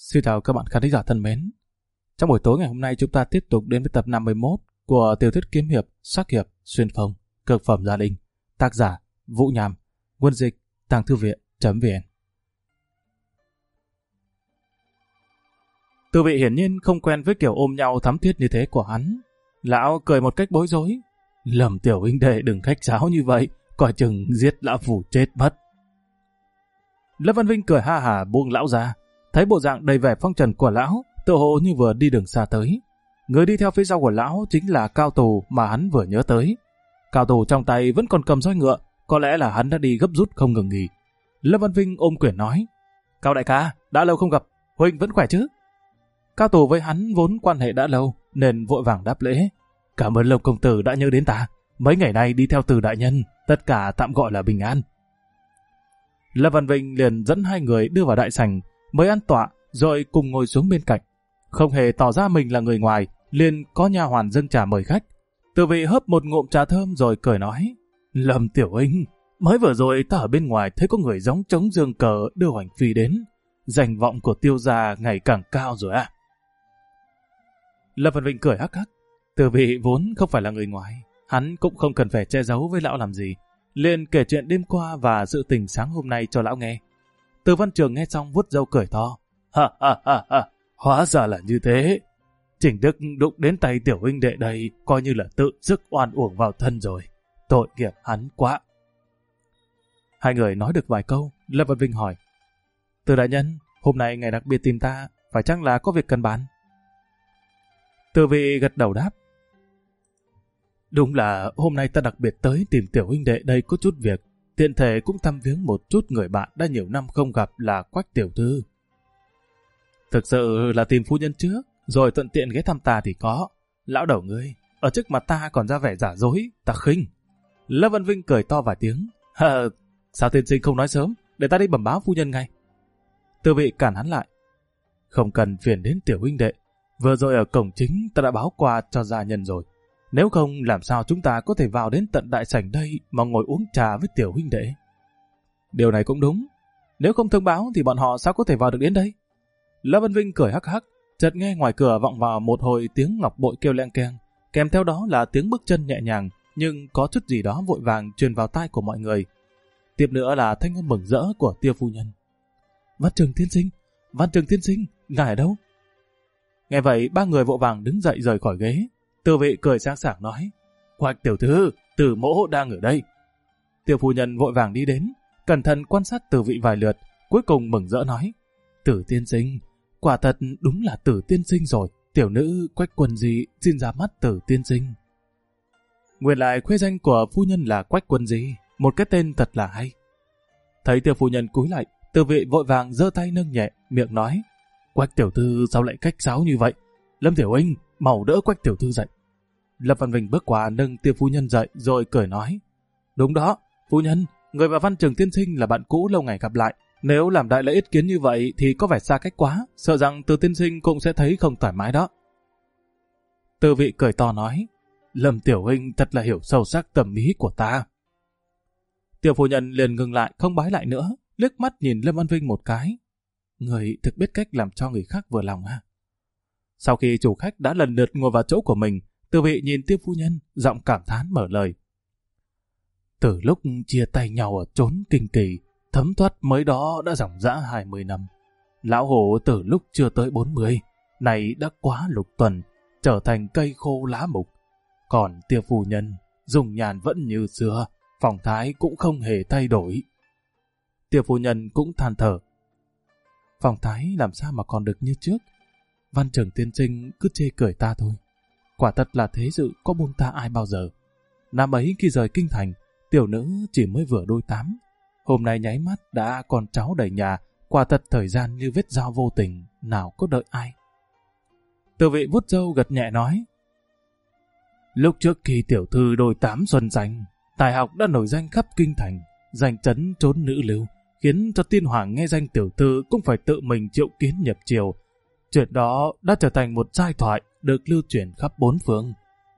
Xin chào các bạn khán thính giả thân mến. Trong buổi tối ngày hôm nay chúng ta tiếp tục đến với tập 51 của tiểu thuyết kiếm hiệp sắc hiệp xuyên không cực phẩm gia đình, tác giả Vũ Nham, nguyên dịch Tàng Thư Viện.vn. Tư vị hiển nhiên không quen với kiểu ôm nhau thắm thiết như thế của hắn. Lão cười một cách bối rối. Lầm tiểu huynh đệ đừng khách sáo như vậy, coi chừng giết lão phủ chết mất. Lâm Văn Vinh cười ha hả buông lão ra. Thấy bộ dạng đầy vẻ phong trần của lão, tựa hồ như vừa đi đường xa tới. Người đi theo phía sau của lão chính là Cao Tù mà hắn vừa nhớ tới. Cao Tù trong tay vẫn còn cầm roi ngựa, có lẽ là hắn đã đi gấp rút không ngừng nghỉ. Lâm Văn Vinh ôm quyền nói: Cao đại ca, đã lâu không gặp, huynh vẫn khỏe chứ? Cao Tù với hắn vốn quan hệ đã lâu, nên vội vàng đáp lễ: Cảm ơn Lâm công tử đã nhớ đến ta. Mấy ngày nay đi theo Từ đại nhân, tất cả tạm gọi là bình an. Lâm Văn Vinh liền dẫn hai người đưa vào đại sảnh, mới ăn tọa, rồi cùng ngồi xuống bên cạnh. Không hề tỏ ra mình là người ngoài, liền có nha hoàn dâng trà mời khách. Từ vị hớp một ngụm trà thơm rồi cười nói: Lâm tiểu huynh, mới vừa rồi ta ở bên ngoài thấy có người gióng trống dương cờ đưa Hoành Phi đến. Danh vọng của Tiêu gia ngày càng cao rồi à? Lâm Văn Vinh cười hắc hắc. Từ vị vốn không phải là người ngoài, hắn cũng không cần phải che giấu với lão làm gì, liền kể chuyện đêm qua và sự tình sáng hôm nay cho lão nghe. Từ Văn Trường nghe xong vuốt râu cười to: Ha ha ha ha, hóa ra là như thế. Trình Đức đụng đến tay tiểu huynh đệ đây, coi như là tự dứt oan uổng vào thân rồi. Tội nghiệp hắn quá. Hai người nói được vài câu, Lâm Văn Vinh hỏi: Từ đại nhân, hôm nay ngày đặc biệt tìm ta, phải chăng là có việc cần bàn? Từ vị gật đầu đáp: Đúng là hôm nay ta đặc biệt tới tìm tiểu huynh đệ đây có chút việc, tiện thể cũng thăm viếng một chút người bạn đã nhiều năm không gặp là Quách tiểu thư. Thực sự là tìm phu nhân trước, rồi thuận tiện ghé thăm ta thì có. Lão đầu ngươi, ở trước mặt ta còn ra vẻ giả dối, ta khinh. Lâm Văn Vinh cười to vài tiếng: Sao tiên sinh không nói sớm, để ta đi bẩm báo phu nhân ngay. Từ vị cản hắn lại: Không cần phiền đến tiểu huynh đệ, vừa rồi ở cổng chính ta đã báo qua cho gia nhân rồi. Nếu không làm sao chúng ta có thể vào đến tận đại sảnh đây mà ngồi uống trà với tiểu huynh đệ? Điều này cũng đúng. Nếu không thông báo thì bọn họ sao có thể vào được đến đây? Lâm Văn Vinh cười hắc hắc, chợt nghe ngoài cửa vọng vào một hồi tiếng ngọc bội kêu leng keng, kèm theo đó là tiếng bước chân nhẹ nhàng nhưng có chút gì đó vội vàng truyền vào tai của mọi người. Tiếp nữa là thanh âm mừng rỡ của Tiêu phu nhân: Văn Trường tiên sinh, ngài ở đâu? Nghe vậy ba người vội vàng đứng dậy rời khỏi ghế. Từ vị cười sáng sảng nói: Quách tiểu thư, Từ mỗ đang ở đây. Tiêu phu nhân vội vàng đi đến, cẩn thận quan sát Từ vị vài lượt, cuối cùng mừng rỡ nói: Tử tiên sinh, quả thật đúng là Tử tiên sinh rồi. Tiểu nữ Quách Quân Di xin ra mắt Tử tiên sinh. Nguyên lại khuê danh của phu nhân là Quách Quân Di, một cái tên thật là hay. Thấy Tiêu phu nhân cúi lại, Từ vị vội vàng giơ tay nâng nhẹ, miệng nói: Quách tiểu thư sao lại khách sáo như vậy? Lâm tiểu huynh, mau đỡ Quách tiểu thư dậy. Lâm Văn Vinh bước qua nâng Tiêu phu nhân dậy rồi cười nói: Đúng đó, phu nhân, người và Văn Trường tiên sinh là bạn cũ lâu ngày gặp lại. Nếu làm đại lễ ý kiến như vậy thì có vẻ xa cách quá, sợ rằng Từ tiên sinh cũng sẽ thấy không thoải mái đó. Từ vị cười to nói: Lâm tiểu huynh thật là hiểu sâu sắc tầm ý của ta. Tiêu phu nhân liền ngừng lại không bái lại nữa, liếc mắt nhìn Lâm Văn Vinh một cái. Người thực biết cách làm cho người khác vừa lòng ha. Sau khi chủ khách đã lần lượt ngồi vào chỗ của mình, Từ vị nhìn Tiêu phu nhân, giọng cảm thán mở lời: Từ lúc chia tay nhau ở chốn Kinh Kỳ, thấm thoát mới đó đã dòng dã 20 năm. Lão hổ từ lúc chưa tới 40, này đã quá lục tuần, trở thành cây khô lá mục. Còn Tiêu phu nhân, dùng nhàn vẫn như xưa, phong thái cũng không hề thay đổi. Tiêu phu nhân cũng than thở: Phong thái làm sao mà còn được như trước? Văn Trường tiên sinh cứ chê cười ta thôi. Quả thật là thế sự có buông ta ai bao giờ. Năm ấy khi rời kinh thành, tiểu nữ chỉ mới vừa đôi 8. Hôm nay nháy mắt đã con cháu đầy nhà, quả thật thời gian như vết dao vô tình, nào có đợi ai. Từ vị vuốt râu gật nhẹ nói: Lúc trước khi tiểu thư đôi 8 xuân danh, tài học đã nổi danh khắp kinh thành, danh chấn trốn nữ lưu, khiến cho tiên hoàng nghe danh tiểu thư cũng phải tự mình triệu kiến nhập triều. Chuyện đó đã trở thành một giai thoại được lưu truyền khắp bốn phương.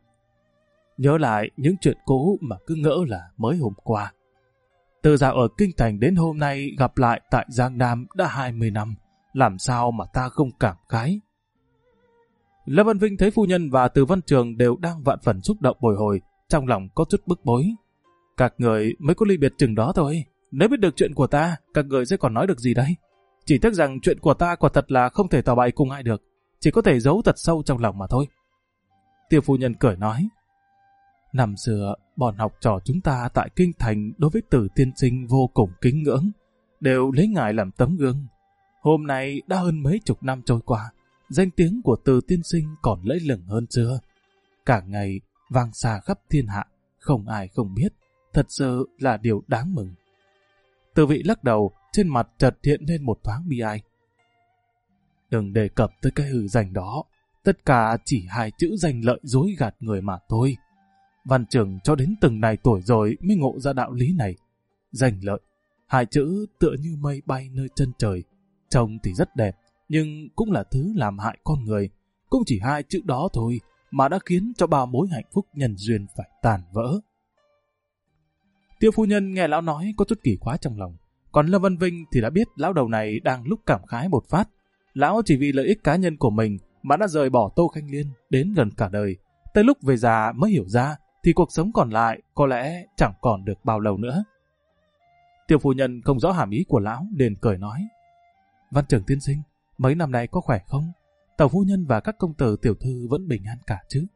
Nhớ lại những chuyện cũ mà cứ ngỡ là mới hôm qua. Từ dạo ở kinh thành đến hôm nay gặp lại tại Giang Nam đã 20 năm, làm sao mà ta không cảm khái. Lâm Văn Vinh thấy phu nhân và Từ Văn Trường đều đang vạn phần xúc động bồi hồi, trong lòng có chút bức bối. Các người mới có ly biệt chừng đó thôi, nếu biết được chuyện của ta, các người sẽ còn nói được gì đấy? Chỉ tiếc rằng chuyện của ta quả thật là không thể tỏ bày cùng ai được, chỉ có thể giấu thật sâu trong lòng mà thôi. Tiêu phu nhân cười nói, năm xưa, bọn học trò chúng ta tại Kinh Thành đối với Từ tiên sinh vô cùng kính ngưỡng, đều lấy ngài làm tấm gương. Hôm nay đã hơn mấy chục năm trôi qua, danh tiếng của Từ tiên sinh còn lẫy lừng hơn xưa. Cả ngày vang xa khắp thiên hạ, không ai không biết, thật sự là điều đáng mừng. Từ Vị lắc đầu, trên mặt chợt hiện lên một thoáng bi ai. Đừng đề cập tới cái hư danh đó, tất cả chỉ hai chữ danh lợi dối gạt người mà thôi. Văn Trường cho đến từng này tuổi rồi mới ngộ ra đạo lý này. Danh lợi, hai chữ tựa như mây bay nơi chân trời, trông thì rất đẹp, nhưng cũng là thứ làm hại con người. Cũng chỉ hai chữ đó thôi mà đã khiến cho bao mối hạnh phúc nhân duyên phải tàn vỡ. Tiêu phu nhân nghe lão nói có chút kỳ quái trong lòng, còn Lâm Văn Vinh thì đã biết lão đầu này đang lúc cảm khái một phát. Lão chỉ vì lợi ích cá nhân của mình mà đã rời bỏ Tô Khanh Liên đến gần cả đời. Tới lúc về già mới hiểu ra thì cuộc sống còn lại có lẽ chẳng còn được bao lâu nữa. Tiêu phu nhân không rõ hàm ý của lão, liền cười nói, Văn Trường tiên sinh, mấy năm nay có khỏe không? Tàu phu nhân và các công tử tiểu thư vẫn bình an cả chứ?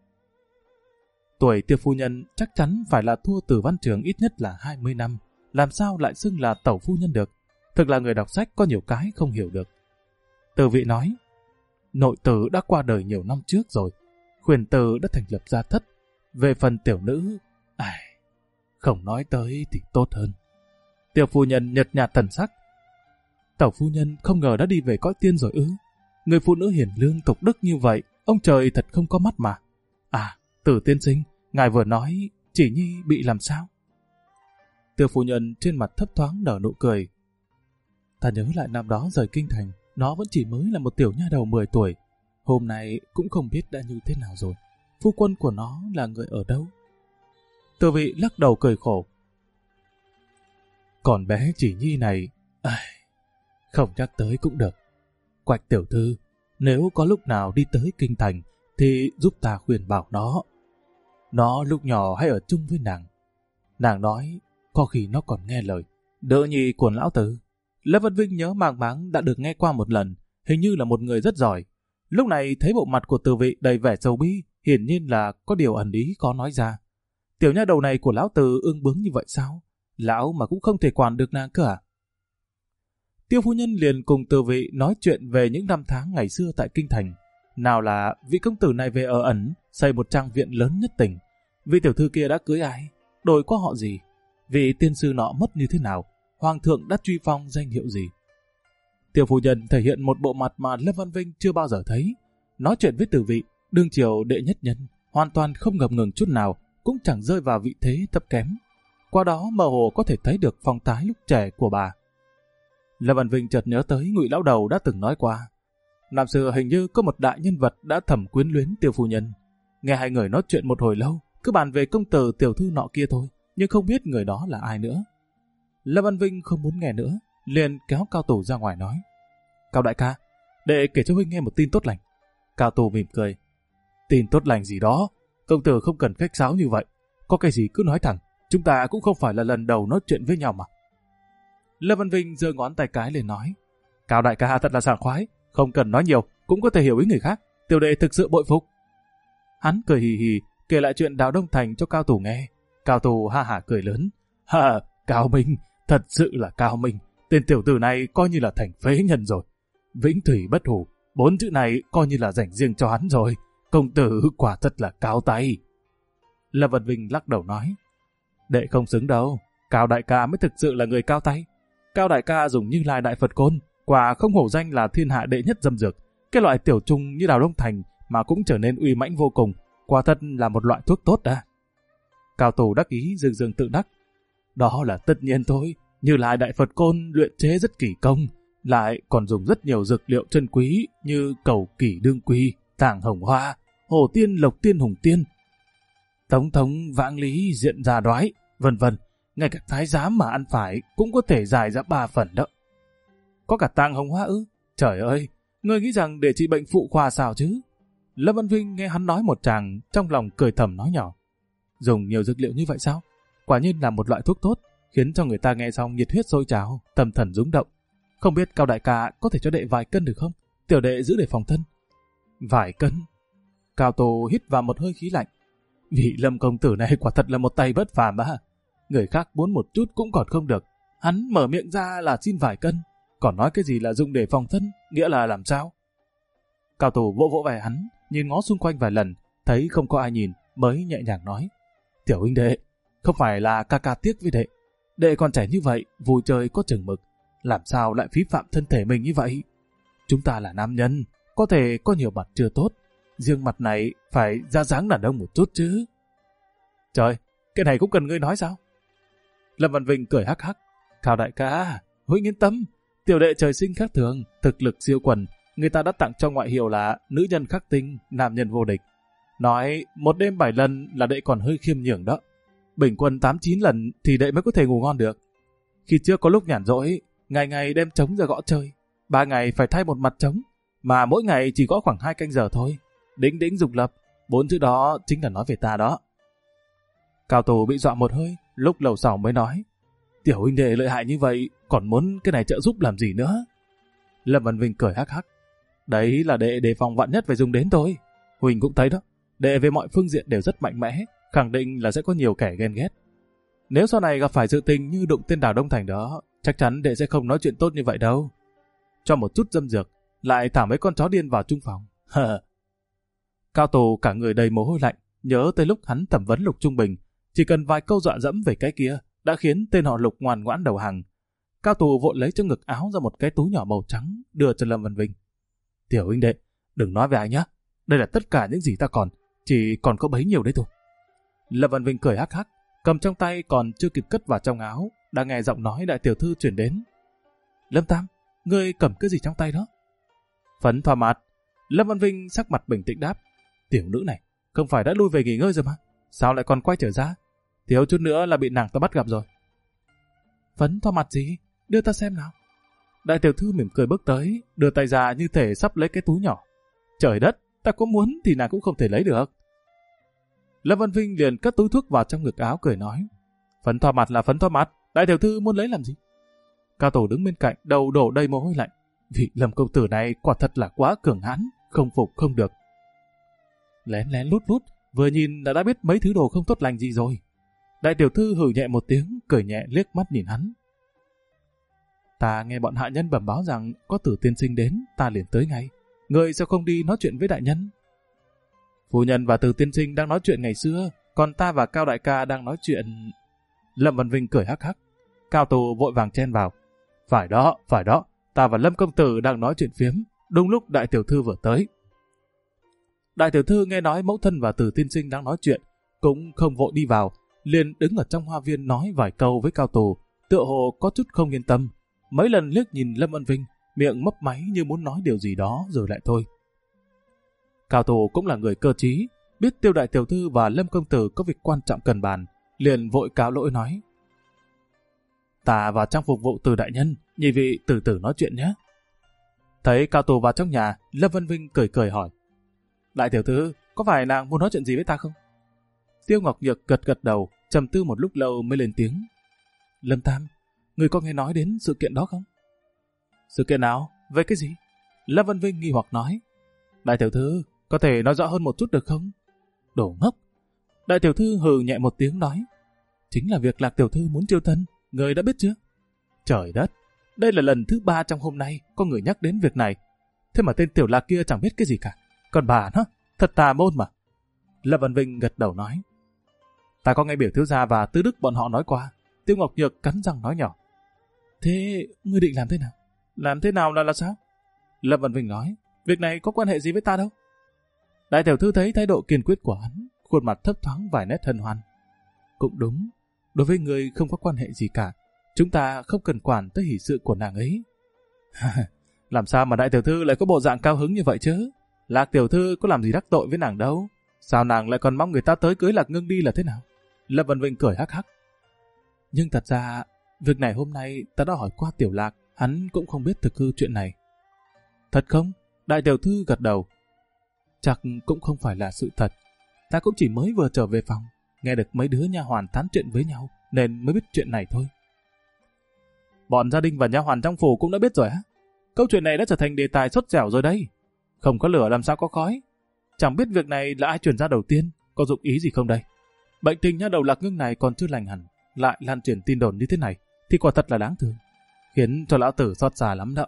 Tuổi Tiêu phu nhân chắc chắn phải là thua Từ Văn Trường ít nhất là 20 năm, làm sao lại xưng là tẩu phu nhân được? Thực là người đọc sách có nhiều cái không hiểu được. Từ Vị nói, nội tử đã qua đời nhiều năm trước rồi, khuyển tử đã thành lập gia thất. Về phần tiểu nữ, không nói tới thì tốt hơn. Tiêu phu nhân nhợt nhạt thần sắc. Tẩu phu nhân không ngờ đã đi về cõi tiên rồi ư? Người phụ nữ hiền lương tục đức như vậy, ông trời thật không có mắt mà. Từ tiên sinh, ngài vừa nói chỉ nhi bị làm sao? Tiêu phu nhân trên mặt thấp thoáng nở nụ cười. Ta nhớ lại năm đó rời kinh thành, nó vẫn chỉ mới là một tiểu nha đầu 10 tuổi. Hôm nay cũng không biết đã như thế nào rồi. Phu quân của nó là người ở đâu? Từ Vị lắc đầu cười khổ. Còn bé chỉ nhi này, không nhắc tới cũng được. Quạch tiểu thư, nếu có lúc nào đi tới kinh thành thì giúp ta khuyên bảo nó. Nó lúc nhỏ hay ở chung với nàng. Nàng nói có khi nó còn nghe lời. Đỡ nhi của lão tử. Lâm Văn Vinh nhớ màng máng đã được nghe qua một lần, hình như là một người rất giỏi. Lúc này thấy bộ mặt của Từ Vị đầy vẻ sầu bi, hiển nhiên là có điều ẩn ý khó nói ra. Tiểu nha đầu này của lão tử ương bướng như vậy sao? Lão mà cũng không thể quản được nàng cơ à? Tiêu phu nhân liền cùng Từ Vị nói chuyện về những năm tháng ngày xưa tại kinh thành. Nào là vị công tử này về ở ẩn, xây một trang viện lớn nhất tỉnh. Vị tiểu thư kia đã cưới ai? Đổi qua họ gì? Vị tiên sư nọ mất như thế nào? Hoàng thượng đã truy phong danh hiệu gì? Tiêu phu nhân thể hiện một bộ mặt mà Lâm Văn Vinh chưa bao giờ thấy. Nói chuyện với Từ Vị, đương triều đệ nhất nhân, hoàn toàn không ngập ngừng chút nào, cũng chẳng rơi vào vị thế thấp kém. Qua đó mơ hồ có thể thấy được phong thái lúc trẻ của bà. Lâm Văn Vinh chợt nhớ tới Ngụy lão đầu đã từng nói qua. Năm xưa hình như có một đại nhân vật đã thầm quyến luyến Tiêu phu nhân. Nghe hai người nói chuyện một hồi lâu, cứ bàn về công tử tiểu thư nọ kia thôi, nhưng không biết người đó là ai nữa. Lâm Văn Vinh không muốn nghe nữa, liền kéo Cao Tù ra ngoài nói. Cao đại ca, đệ kể cho huynh nghe một tin tốt lành. Cao Tù mỉm cười. Tin tốt lành gì đó, công tử không cần khách sáo như vậy. Có cái gì cứ nói thẳng, chúng ta cũng không phải là lần đầu nói chuyện với nhau mà. Lâm Văn Vinh giơ ngón tay cái lên nói. Cao đại ca thật là sảng khoái, không cần nói nhiều, cũng có thể hiểu ý người khác. Tiểu đệ thực sự bội phục. Hắn cười hì hì, kể lại chuyện Đào Đông Thành cho Cao Tù nghe. Cao Tù ha hả cười lớn. Cao Minh, thật sự là Cao Minh. Tên tiểu tử này coi như là thành phế nhân rồi. Vĩnh thủy bất hủ, 4 chữ này coi như là dành riêng cho hắn rồi. Công tử quả thật là cao tay. Lâm Văn Vinh lắc đầu nói. Đệ không xứng đâu, Cao đại ca mới thực sự là người cao tay. Cao đại ca dùng Như Lai Đại Phật Côn, quả không hổ danh là thiên hạ đệ nhất dâm dược. Cái loại tiểu trùng như Đào Đông Thành mà cũng trở nên uy mãnh vô cùng, quả thật là một loại thuốc tốt đã. Cao Tù đắc ý dương dương tự đắc. Đó là tất nhiên thôi, Như Lai Đại Phật Côn luyện chế rất kỳ công, lại còn dùng rất nhiều dược liệu chân quý như cầu kỷ đương quy, tảng hồng hoa, hồ tiên lộc tiên hùng tiên, tống thống vãng lý diện già đoái, vân vân. Ngay cả thái giám mà ăn phải cũng có thể giải ra 3 phần đó. Có cả tàng hồng hoa ư? Trời ơi, ngươi nghĩ rằng để trị bệnh phụ khoa sao chứ? Lâm Văn Vinh nghe hắn nói một tràng, trong lòng cười thầm nói nhỏ. Dùng nhiều dược liệu như vậy sao? Quả nhiên là một loại thuốc tốt, khiến cho người ta nghe xong nhiệt huyết sôi trào, tâm thần rung động. Không biết Cao đại ca có thể cho đệ vài cân được không? Tiểu đệ giữ để phòng thân. Vài cân? Cao Tô hít vào một hơi khí lạnh. Vị Lâm công tử này quả thật là một tay bất phàm á. Người khác muốn một chút cũng còn không được. Hắn mở miệng ra là xin vài cân, còn nói cái gì là dùng để phòng thân, nghĩa là làm sao? Cao Tô vỗ vỗ vai hắn, nhìn ngó xung quanh vài lần, thấy không có ai nhìn, mới nhẹ nhàng nói. Tiểu huynh đệ, không phải là ca ca tiếc với đệ. Đệ còn trẻ như vậy, vui chơi có chừng mực, làm sao lại phí phạm thân thể mình như vậy? Chúng ta là nam nhân, có thể có nhiều mặt chưa tốt, riêng mặt này phải ra dáng đàn ông một chút chứ. Trời, cái này cũng cần ngươi nói sao? Lâm Văn Vinh cười hắc hắc. Cao đại ca, huynh yên tâm, tiểu đệ trời sinh khác thường, thực lực siêu quần, người ta đã tặng cho ngoại hiệu là nữ nhân khắc tinh, nam nhân vô địch. Nói một đêm 7 lần là đệ còn hơi khiêm nhường đó. Bình quân 8-9 lần thì đệ mới có thể ngủ ngon được. Khi trước có lúc nhàn rỗi, ngày ngày đem trống ra gõ chơi, 3 ngày phải thay một mặt trống, mà mỗi ngày chỉ gõ khoảng 2 canh giờ thôi. Đĩnh đĩnh dục lập, 4 chữ đó chính là nói về ta đó. Cao Tô bị dọa một hơi, lúc lầu sau mới nói. Tiểu huynh đệ lợi hại như vậy, còn muốn cái này trợ giúp làm gì nữa? Lâm Văn Vinh cười hắc hắc. Đấy là đệ đề phòng vạn nhất phải dùng đến thôi. Huỳnh cũng thấy đó, đệ về mọi phương diện đều rất mạnh mẽ, khẳng định là sẽ có nhiều kẻ ghen ghét. Nếu sau này gặp phải sự tình như đụng tên Đào Đông Thành đó, chắc chắn đệ sẽ không nói chuyện tốt như vậy đâu. Cho một chút dâm dược, lại thả mấy con chó điên vào chung phòng. Cao Tô cả người đầy mồ hôi lạnh, nhớ tới lúc hắn thẩm vấn Lục Trung Bình, chỉ cần vài câu dọa dẫm về cái kia đã khiến tên họ Lục ngoan ngoãn đầu hàng. Cao Tô vội lấy trong ngực áo ra một cái túi nhỏ màu trắng đưa cho Lâm Văn Vinh. Tiểu huynh đệ, đừng nói với ai nhé, đây là tất cả những gì ta còn, chỉ còn có bấy nhiêu đấy thôi. Lâm Văn Vinh cười hắc hắc, cầm trong tay còn chưa kịp cất vào trong áo, đã nghe giọng nói đại tiểu thư chuyển đến. Lâm Tam, ngươi cầm cái gì trong tay đó? Phấn thoa mặt. Lâm Văn Vinh sắc mặt bình tĩnh đáp. Tiểu nữ này, không phải đã lui về nghỉ ngơi rồi mà, sao lại còn quay trở ra? Thiếu chút nữa là bị nàng ta bắt gặp rồi. Phấn thoa mặt gì? Đưa ta xem nào. Đại tiểu thư mỉm cười bước tới, đưa tay ra như thể sắp lấy cái túi nhỏ. Trời đất, ta có muốn thì nàng cũng không thể lấy được. Lâm Văn Vinh liền cất túi thuốc vào trong ngực áo cười nói. Phấn thoa mặt là phấn thoa mặt, đại tiểu thư muốn lấy làm gì? Cao Tổ đứng bên cạnh, đầu đổ đầy mồ hôi lạnh. Vị Lâm công tử này quả thật là quá cường hãn, không phục không được. Lén lén lút lút, vừa nhìn đã biết mấy thứ đồ không tốt lành gì rồi. Đại tiểu thư hừ nhẹ một tiếng, cười nhẹ liếc mắt nhìn hắn. Ta nghe bọn hạ nhân bẩm báo rằng có Tử tiên sinh đến, ta liền tới ngay. Người sao không đi nói chuyện với đại nhân? Phu nhân và Tử tiên sinh đang nói chuyện ngày xưa, còn ta và Cao đại ca đang nói chuyện. Lâm Văn Vinh cười hắc hắc. Cao Tổ vội vàng chen vào. Phải đó, ta và Lâm công tử đang nói chuyện phiếm, đúng lúc đại tiểu thư vừa tới. Đại tiểu thư nghe nói mẫu thân và Tử tiên sinh đang nói chuyện, cũng không vội đi vào, liền đứng ở trong hoa viên nói vài câu với Cao Tổ, tựa hồ có chút không yên tâm. Mấy lần liếc nhìn Lâm Văn Vinh, miệng mấp máy như muốn nói điều gì đó rồi lại thôi. Cao Tổ cũng là người cơ trí, biết Tiêu đại tiểu thư và Lâm công tử có việc quan trọng cần bàn, liền vội cáo lỗi nói. Ta vào trong phục vụ Từ đại nhân, nhị vị từ từ nói chuyện nhé. Thấy Cao Tổ vào trong nhà, Lâm Văn Vinh cười cười hỏi. Đại tiểu thư, có phải nàng muốn nói chuyện gì với ta không? Tiêu Ngọc Nhược gật gật đầu, trầm tư một lúc lâu mới lên tiếng. Lâm Tam, người có nghe nói đến sự kiện đó không? Sự kiện nào? Về cái gì? Lâm Văn Vinh nghi hoặc nói. Đại tiểu thư, có thể nói rõ hơn một chút được không? Đồ ngốc. Đại tiểu thư hừ nhẹ một tiếng nói. Chính là việc Lạc tiểu thư muốn chiêu thân, người đã biết chưa? Trời đất, đây là lần thứ 3 trong hôm nay có người nhắc đến việc này. Thế mà tên tiểu Lạc kia chẳng biết cái gì cả. Còn bà nó, thật tà môn mà. Lâm Văn Vinh gật đầu nói. Ta có nghe biểu thiếu gia và Tư Đức bọn họ nói qua. Tiêu Ngọc Nhược cắn răng nói nhỏ. Thế ngươi định làm thế nào? Làm thế nào là sao? Lâm Văn Vinh nói. Việc này có quan hệ gì với ta đâu. Đại tiểu thư thấy thái độ kiên quyết của hắn, khuôn mặt thấp thoáng vài nét hân hoan. Cũng đúng, đối với ngươi không có quan hệ gì cả. Chúng ta không cần quản tới hỷ sự của nàng ấy. Làm sao mà đại tiểu thư lại có bộ dạng cao hứng như vậy chứ? Lạc tiểu thư có làm gì đắc tội với nàng đâu. Sao nàng lại còn mong người ta tới cưới Lạc Ngưng đi là thế nào? Lâm Văn Vinh cười hắc hắc. Nhưng thật ra, việc này hôm nay ta đã hỏi qua tiểu Lạc, hắn cũng không biết thực hư chuyện này. Thật không? Đại tiểu thư gật đầu. Chắc cũng không phải là sự thật. Ta cũng chỉ mới vừa trở về phòng, nghe được mấy đứa nha hoàn tán chuyện với nhau, nên mới biết chuyện này thôi. Bọn gia đình và nha hoàn trong phủ cũng đã biết rồi á? Câu chuyện này đã trở thành đề tài sốt dẻo rồi đấy. Không có lửa làm sao có khói. Chẳng biết việc này là ai truyền ra đầu tiên, có dụng ý gì không đây? Bệnh tình nha đầu Lạc Ngưng này còn chưa lành hẳn, lại lan truyền tin đồn như thế này, thì quả thật là đáng thương, khiến cho lão tử xót xa lắm đó.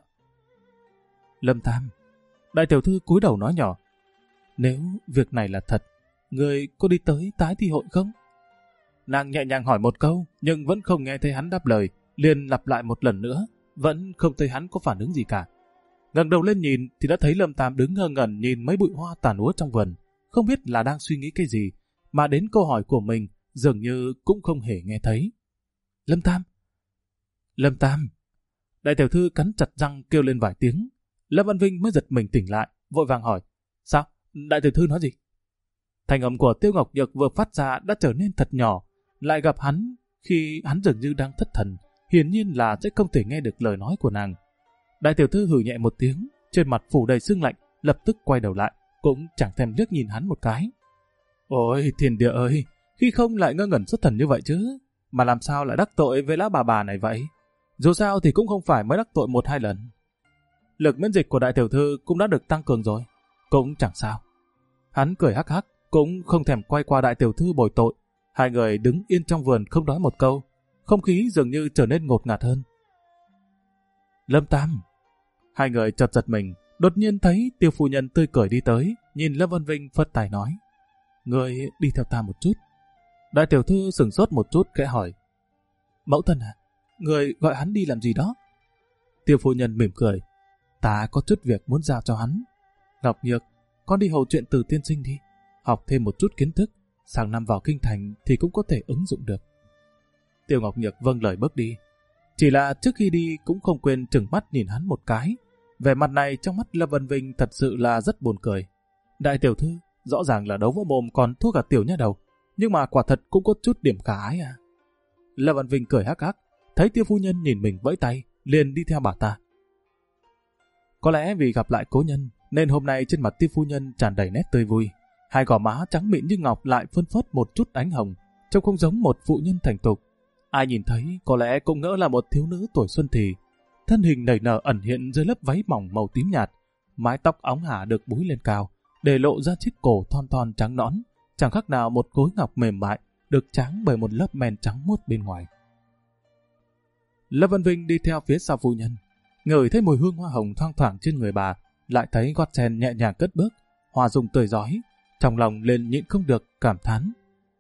Lâm Tam, đại tiểu thư cúi đầu nói nhỏ, nếu việc này là thật, người có đi tới tái thi hội không? Nàng nhẹ nhàng hỏi một câu, nhưng vẫn không nghe thấy hắn đáp lời, liền lặp lại một lần nữa, vẫn không thấy hắn có phản ứng gì cả. Ngẩng đầu lên nhìn thì đã thấy Lâm Tam đứng ngơ ngẩn nhìn mấy bụi hoa tàn úa trong vườn, không biết là đang suy nghĩ cái gì, mà đến câu hỏi của mình dường như cũng không hề nghe thấy. Lâm Tam! Lâm Tam! Đại tiểu thư cắn chặt răng kêu lên vài tiếng. Lâm Văn Vinh mới giật mình tỉnh lại, vội vàng hỏi, sao? Đại tiểu thư nói gì? Thanh âm của Tiêu Ngọc Nhược vừa phát ra đã trở nên thật nhỏ, lại gặp hắn khi hắn dường như đang thất thần, hiển nhiên là sẽ không thể nghe được lời nói của nàng. Đại tiểu thư hừ nhẹ một tiếng, trên mặt phủ đầy sương lạnh, lập tức quay đầu lại, cũng chẳng thèm liếc nhìn hắn một cái. Ôi thiên địa ơi, khi không lại ngơ ngẩn xuất thần như vậy chứ, mà làm sao lại đắc tội với lão bà này vậy? Dù sao thì cũng không phải mới đắc tội 1-2 lần. Lực miễn dịch của đại tiểu thư cũng đã được tăng cường rồi, cũng chẳng sao. Hắn cười hắc hắc, cũng không thèm quay qua đại tiểu thư bồi tội. Hai người đứng yên trong vườn không nói một câu, không khí dường như trở nên ngột ngạt hơn. Lâm Tam! Hai người chợt giật mình, đột nhiên thấy Tiêu phu nhân tươi cười đi tới, nhìn Lâm Văn Vinh phất tay nói, người đi theo ta một chút. Đại tiểu thư sửng sốt một chút khẽ hỏi, mẫu thân à, người gọi hắn đi làm gì đó? Tiêu phu nhân mỉm cười, ta có chút việc muốn giao cho hắn. Ngọc Nhược, con đi hầu chuyện Từ tiên sinh đi, học thêm một chút kiến thức, sang năm vào kinh thành thì cũng có thể ứng dụng được. Tiêu Ngọc Nhược vâng lời bước đi, chỉ là trước khi đi cũng không quên trừng mắt nhìn hắn một cái. Vẻ mặt này trong mắt Lâm Văn Vinh thật sự là rất buồn cười. Đại tiểu thư rõ ràng là đấu võ mồm còn thua cả tiểu nha đầu, nhưng mà quả thật cũng có chút điểm khả ái à. Lâm Văn Vinh cười hắc hắc, thấy Tiêu phu nhân nhìn mình vẫy tay, liền đi theo bà ta. Có lẽ vì gặp lại cố nhân, nên hôm nay trên mặt Tiêu phu nhân tràn đầy nét tươi vui. Hai gò má trắng mịn như ngọc lại phơn phớt một chút ánh hồng, trông không giống một phụ nhân thành thục. Ai nhìn thấy có lẽ cũng ngỡ là một thiếu nữ tuổi xuân thì. Thân hình nảy nở ẩn hiện dưới lớp váy mỏng màu tím nhạt, mái tóc óng ả được búi lên cao, để lộ ra chiếc cổ thon thon trắng nõn, chẳng khác nào một khối ngọc mềm mại, được tráng bởi một lớp men trắng muốt bên ngoài. Lâm Văn Vinh đi theo phía sau phu nhân, ngửi thấy mùi hương hoa hồng thoang thoảng trên người bà, lại thấy gót sen nhẹ nhàng cất bước, hoa dung tươi rói, trong lòng lên nhịn không được cảm thán.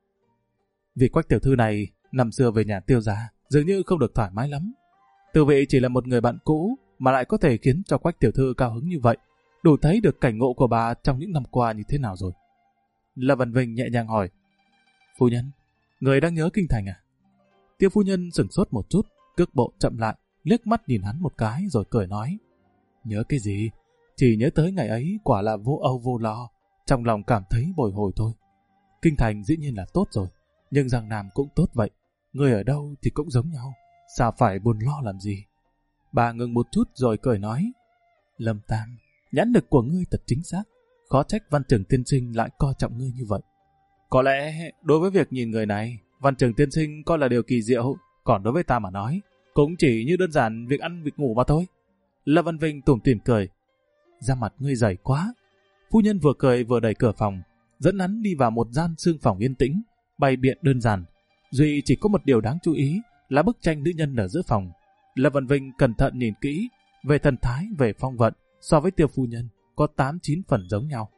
Vì Quách tiểu thư này năm xưa về nhà Tiêu gia dường như không được thoải mái lắm. Từ vị chỉ là một người bạn cũ mà lại có thể khiến cho Quách tiểu thư cao hứng như vậy, đủ thấy được cảnh ngộ của bà trong những năm qua như thế nào rồi. Lâm Văn Vinh nhẹ nhàng hỏi, phu nhân, người đang nhớ kinh thành à? Tiêu phu nhân sửng sốt một chút, cước bộ chậm lại, liếc mắt nhìn hắn một cái rồi cười nói, nhớ cái gì? Chỉ nhớ tới ngày ấy quả là vô âu vô lo, trong lòng cảm thấy bồi hồi thôi. Kinh thành dĩ nhiên là tốt rồi, nhưng Giang Nam cũng tốt vậy. Người ở đâu thì cũng giống nhau, sao phải buồn lo làm gì? Bà ngừng một chút rồi cười nói, Lâm Tam, nhãn lực của ngươi thật chính xác, khó trách Văn Trường tiên sinh lại coi trọng ngươi như vậy. Có lẽ đối với việc nhìn người này, Văn Trường tiên sinh coi là điều kỳ diệu, còn đối với ta mà nói, cũng chỉ như đơn giản việc ăn việc ngủ mà thôi. Lâm Văn Vinh tủm tỉm cười, da mặt ngươi dày quá. Phu nhân vừa cười vừa đẩy cửa phòng, dẫn hắn đi vào một gian sương phòng yên tĩnh, bày biện đơn giản. Duy chỉ có một điều đáng chú ý là bức tranh nữ nhân ở giữa phòng. Lâm Văn Vinh cẩn thận nhìn kỹ, về thần thái, về phong vận, so với Tiêu phu nhân có 8-9 phần giống nhau.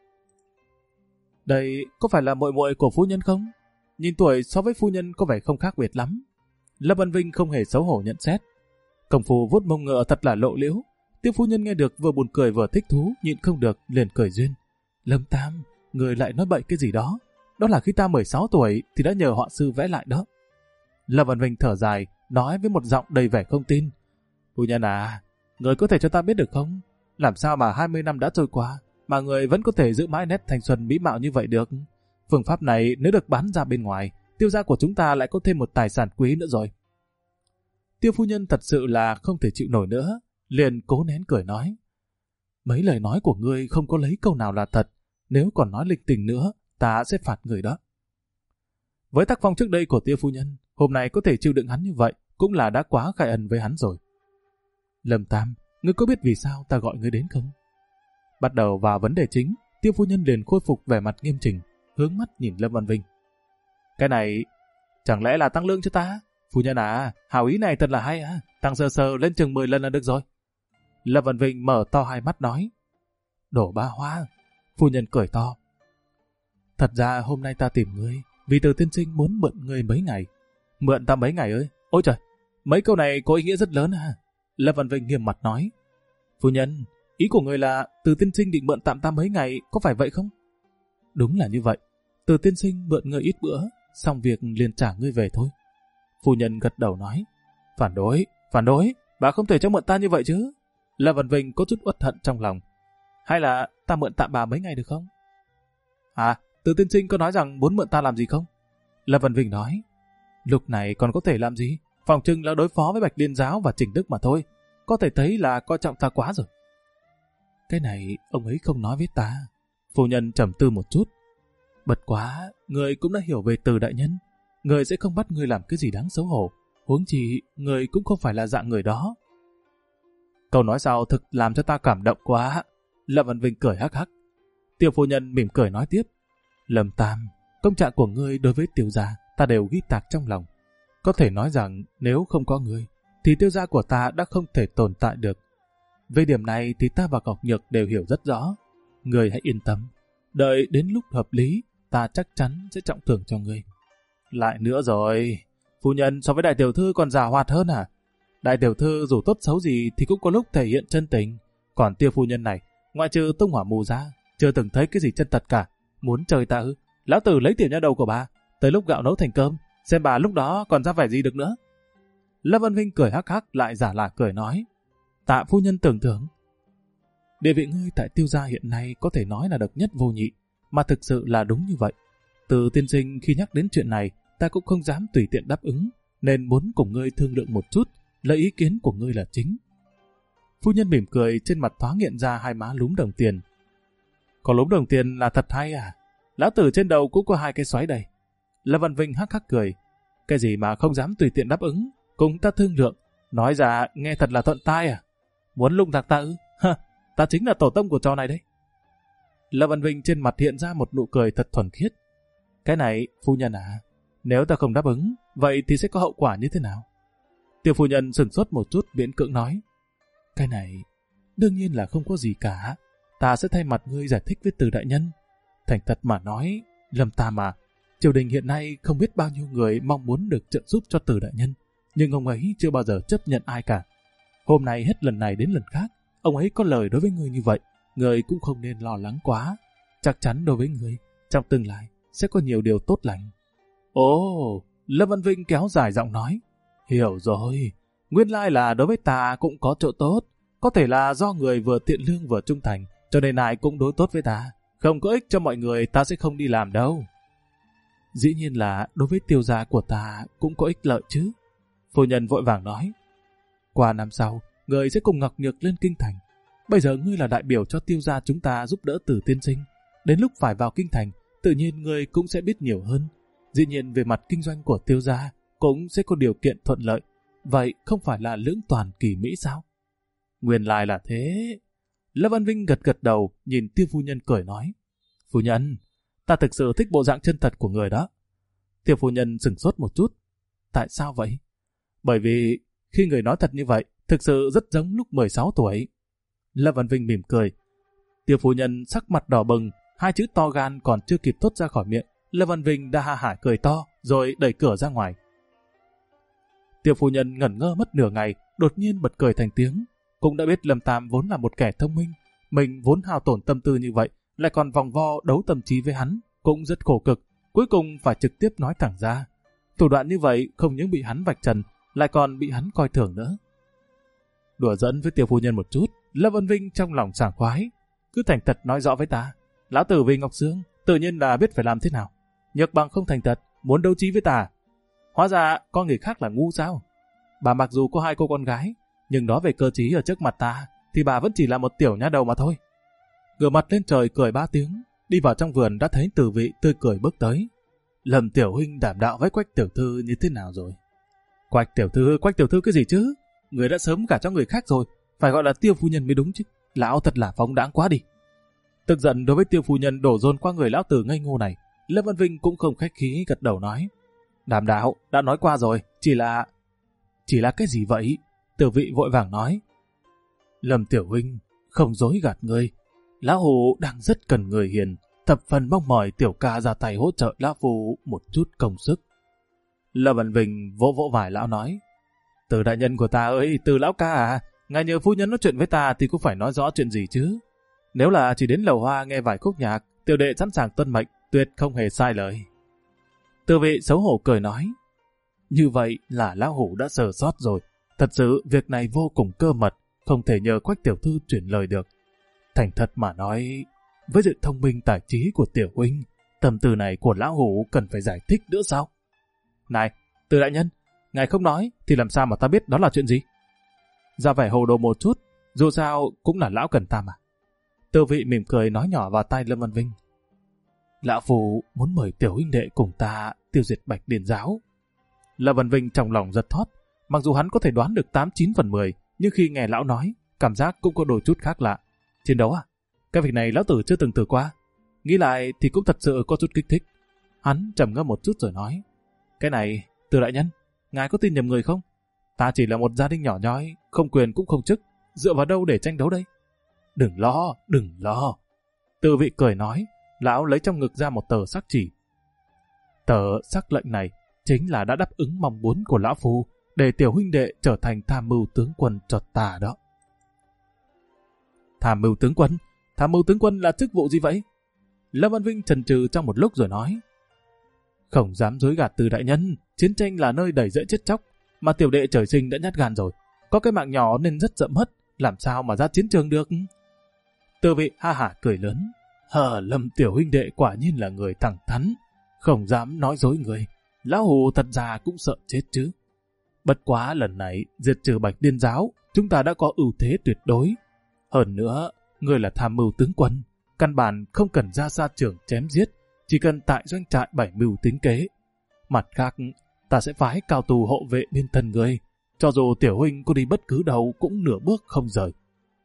Đây có phải là muội muội của phu nhân không? Nhìn tuổi so với phu nhân có vẻ không khác biệt lắm. Lâm Văn Vinh không hề xấu hổ nhận xét. Công phu vuốt mông ngựa thật là lộ liễu. Tiêu phu nhân nghe được vừa buồn cười vừa thích thú, nhịn không được liền cười duyên. Lâm Tam, người lại nói bậy cái gì đó? Đó là khi ta 16 tuổi thì đã nhờ họa sư vẽ lại đó. Lâm Văn Vinh thở dài, nói với một giọng đầy vẻ không tin. Phu nhân à, người có thể cho ta biết được không? Làm sao mà 20 năm đã trôi qua, mà người vẫn có thể giữ mãi nét thanh xuân mỹ mạo như vậy được? Phương pháp này nếu được bán ra bên ngoài, Tiêu gia của chúng ta lại có thêm một tài sản quý nữa rồi. Tiêu phu nhân thật sự là không thể chịu nổi nữa, liền cố nén cười nói. mấy lời nói của ngươi không có lấy câu nào là thật. Nếu còn nói lịch tình nữa, ta sẽ phạt người đó. Với tác phong trước đây của Tiêu phu nhân, hôm nay có thể chịu đựng hắn như vậy cũng là đã quá khai ân với hắn rồi. Lâm Tam, ngươi có biết vì sao ta gọi ngươi đến không? Bắt đầu vào vấn đề chính, Tiêu phu nhân liền khôi phục vẻ mặt nghiêm chỉnh, hướng mắt nhìn Lâm Văn Vinh. Cái này, chẳng lẽ là tăng lương cho ta? Phu nhân à, hảo ý này thật là hay à, tăng sơ sơ lên chừng 10 lần là được rồi. Lâm Văn Vinh mở to hai mắt nói. Đổ ba hoa. Phu nhân cười to. Thật ra hôm nay ta tìm ngươi, vì Từ tiên sinh muốn mượn ngươi mấy ngày. Mượn ta mấy ngày ơi? Ôi trời, mấy câu này có ý nghĩa rất lớn à? Lâm Văn Vinh nghiêm mặt nói. Phu nhân, ý của ngươi là Từ tiên sinh định mượn tạm ta mấy ngày, có phải vậy không? Đúng là như vậy. Từ tiên sinh mượn ngươi ít bữa, xong việc liền trả ngươi về thôi. Phu nhân gật đầu nói. Phản đối, bà không thể cho mượn ta như vậy chứ. Lâm Văn Vinh có chút uất hận trong lòng. Hay là ta mượn tạm bà mấy ngày được không? À, Từ tiên sinh có nói rằng muốn mượn ta làm gì không? Lâm Văn Vinh nói. Lúc này còn có thể làm gì? Phòng trưng là đối phó với Bạch Liên Giáo và Trình Đức mà thôi. Có thể thấy là coi trọng ta quá rồi. Cái này ông ấy không nói với ta. Phu nhân trầm tư một chút. Bật quá, người cũng đã hiểu về Từ đại nhân. Người sẽ không bắt người làm cái gì đáng xấu hổ. Huống chi, người cũng không phải là dạng người đó. Câu nói sau thực làm cho ta cảm động quá. Lâm Văn Vinh cười hắc hắc. Tiêu phu nhân mỉm cười nói tiếp. Lâm Tam, công trạng của ngươi đối với Tiêu gia ta đều ghi tạc trong lòng. Có thể nói rằng nếu không có ngươi, thì Tiêu gia của ta đã không thể tồn tại được. Về điểm này thì ta và Ngọc Nhược đều hiểu rất rõ. Ngươi hãy yên tâm. Đợi đến lúc hợp lý, ta chắc chắn sẽ trọng thưởng cho ngươi. Lại nữa rồi, phu nhân so với đại tiểu thư còn già hoạt hơn à? Đại tiểu thư dù tốt xấu gì thì cũng có lúc thể hiện chân tình. Còn Tiêu phu nhân này, ngoại trừ tung hỏa mù ra, chưa từng thấy cái gì chân thật cả. Muốn chơi ta ư? Lão tử lấy tiểu nha đầu của bà, tới lúc gạo nấu thành cơm, xem bà lúc đó còn ra vẻ gì được nữa. Lâm Văn Vinh cười hắc hắc lại giả lả cười nói. Tạ phu nhân tưởng thưởng. Địa vị ngươi tại Tiêu gia hiện nay có thể nói là độc nhất vô nhị, mà thực sự là đúng như vậy. Từ tiên sinh khi nhắc đến chuyện này, ta cũng không dám tùy tiện đáp ứng, nên muốn cùng ngươi thương lượng một chút, lấy ý kiến của ngươi là chính. Phu nhân mỉm cười, trên mặt thoáng hiện ra hai má lúm đồng tiền. Có lúm đồng tiền là thật hay à? Lão tử trên đầu cũng có hai cái xoáy đây. Lâm Văn Vinh hắc hắc cười. Cái gì mà không dám tùy tiện đáp ứng, cùng ta thương lượng, nói ra nghe thật là thuận tai à? Muốn lung lạc ta ư? Ta chính là tổ tông của trò này đấy. Lâm Văn Vinh trên mặt hiện ra một nụ cười thật thuần khiết. Cái này, phu nhân à, nếu ta không đáp ứng, vậy thì sẽ có hậu quả như thế nào? Tiêu phu nhân sửng sốt một chút miễn cưỡng nói. Cái này, đương nhiên là không có gì cả. Ta sẽ thay mặt ngươi giải thích với Từ đại nhân. Thành thật mà nói, Lâm Tam mà, triều đình hiện nay không biết bao nhiêu người mong muốn được trợ giúp cho Từ đại nhân, nhưng ông ấy chưa bao giờ chấp nhận ai cả. Hôm nay hết lần này đến lần khác, ông ấy có lời đối với ngươi như vậy, ngươi cũng không nên lo lắng quá. Chắc chắn đối với ngươi, trong tương lai sẽ có nhiều điều tốt lành. Ồ, Lâm Văn Vinh kéo dài giọng nói. Hiểu rồi, nguyên lai là đối với ta cũng có chỗ tốt. Có thể là do người vừa tiện lương vừa trung thành, cho nên ai cũng đối tốt với ta. Không có ích cho mọi người ta sẽ không đi làm đâu. Dĩ nhiên là đối với Tiêu gia của ta cũng có ích lợi chứ. Phu nhân vội vàng nói. Qua năm sau, người sẽ cùng Ngọc Nhược lên kinh thành. Bây giờ ngươi là đại biểu cho Tiêu gia chúng ta giúp đỡ Từ tiên sinh. Đến lúc phải vào kinh thành, tự nhiên ngươi cũng sẽ biết nhiều hơn. Dĩ nhiên về mặt kinh doanh của Tiêu gia cũng sẽ có điều kiện thuận lợi. Vậy không phải là lưỡng toàn kỳ mỹ sao? Nguyên lai là thế. Lâm Văn Vinh gật gật đầu, nhìn Tiêu phu nhân cười nói. Phu nhân, ta thực sự thích bộ dạng chân thật của người đó. Tiêu phu nhân sửng sốt một chút. Tại sao vậy? Bởi vì khi người nói thật như vậy, thực sự rất giống lúc 16 tuổi. Lâm Văn Vinh mỉm cười. Tiêu phu nhân sắc mặt đỏ bừng, hai chữ to gan còn chưa kịp thốt ra khỏi miệng. Lâm Văn Vinh đã ha hả cười to, rồi đẩy cửa ra ngoài. Tiêu phu nhân ngẩn ngơ mất nửa ngày, đột nhiên bật cười thành tiếng. Cũng đã biết Lâm Tam vốn là một kẻ thông minh. Mình vốn hao tổn tâm tư như vậy, lại còn vòng vo đấu tâm trí với hắn, cũng rất khổ cực. Cuối cùng phải trực tiếp nói thẳng ra. Thủ đoạn như vậy không những bị hắn vạch trần, lại còn bị hắn coi thường nữa. Đùa giỡn với Tiêu phu nhân một chút, Lâm Văn Vinh trong lòng sảng khoái. Cứ thành thật nói rõ với ta. Lão tử vì Ngọc Sương, tự nhiên là biết phải làm thế nào. Nhược bằng không thành thật, muốn đấu trí với ta. Hóa ra con người khác là ngu sao? Bà mặc dù có hai cô con gái, nhưng nói về cơ trí ở trước mặt ta, thì bà vẫn chỉ là một tiểu nha đầu mà thôi. Ngửa mặt lên trời cười 3 tiếng, đi vào trong vườn đã thấy Từ Vị tươi cười bước tới. Lâm tiểu huynh đảm đạo với Quách tiểu thư như thế nào rồi? Quách tiểu thư cái gì chứ? Người đã sớm gả cho người khác rồi, phải gọi là Tiêu phu nhân mới đúng chứ. Lão thật là phóng đãng quá đi. Tức giận đối với Tiêu phu nhân đổ dồn qua người lão tử ngây ngô này, Lâm Văn Vinh cũng không khách khí gật đầu nói. Đảm đạo, đã nói qua rồi, chỉ là cái gì vậy? Từ Vị vội vàng nói. Lâm tiểu huynh, không dối gạt ngươi. Lão Hù đang rất cần người hiền, thập phần mong mỏi tiểu ca ra tay hỗ trợ lão phu một chút công sức. Lâm Văn Vinh vỗ vỗ vai lão nói. Từ đại nhân của ta ơi, Từ lão ca à, ngài nhờ phu nhân nói chuyện với ta thì cũng phải nói rõ chuyện gì chứ. Nếu là chỉ đến lầu hoa nghe vài khúc nhạc, tiểu đệ sẵn sàng tuân mệnh, tuyệt không hề sai lời. Từ Vị xấu hổ cười nói. Như vậy là lão hủ đã sờ sót rồi. Thật sự việc này vô cùng cơ mật, không thể nhờ Quách tiểu thư chuyển lời được. Thành thật mà nói, với sự thông minh tài trí của tiểu huynh, tâm tư này của lão hủ cần phải giải thích nữa sao? Này, Từ đại nhân, ngài không nói thì làm sao mà ta biết đó là chuyện gì? Ra vẻ hồ đồ một chút, dù sao cũng là lão cần ta mà. Từ Vị mỉm cười nói nhỏ vào tai Lâm Văn Vinh. Lão phu muốn mời tiểu huynh đệ cùng ta tiêu diệt Bạch Điền giáo. Lâm Văn Vinh trong lòng giật thót, mặc dù hắn có thể đoán được 8-9 phần 10, nhưng khi nghe lão nói, cảm giác cũng có đôi chút khác lạ. Chiến đấu à? Cái việc này lão tử chưa từng thử qua. Nghĩ lại thì cũng thật sự có chút kích thích. Hắn trầm ngâm một chút rồi nói. Cái này, Từ đại nhân, ngài có tin nhầm người không? Ta chỉ là một gia đình nhỏ nhoi, không quyền cũng không chức, dựa vào đâu để tranh đấu đây? Đừng lo. Từ Vị cười nói, lão lấy trong ngực ra một tờ sắc chỉ. Tờ sắc lệnh này chính là đã đáp ứng mong muốn của lão phu để tiểu huynh đệ trở thành tham mưu tướng quân cho ta đó. Tham mưu tướng quân là chức vụ gì vậy? Lâm Văn Vinh chần chừ trong một lúc rồi nói. Không dám dối gạt Từ đại nhân, chiến tranh là nơi đầy dễ chết chóc, mà tiểu đệ trời sinh đã nhát gan rồi, có cái mạng nhỏ nên rất sợ mất, làm sao mà ra chiến trường được? Từ Vị ha hả cười lớn. Lâm tiểu huynh đệ quả nhiên là người thẳng thắn, không dám nói dối người. Lão hù thật ra cũng sợ chết chứ. Bất quá lần này diệt trừ Bạch Điên giáo, chúng ta đã có ưu thế tuyệt đối. Hơn nữa, người là tham mưu tướng quân, căn bản không cần ra xa trường chém giết, chỉ cần tại doanh trại bảy mưu tính kế. Mặt khác, ta sẽ phái cao tù hộ vệ bên thân người, cho dù tiểu huynh có đi bất cứ đâu cũng nửa bước không rời.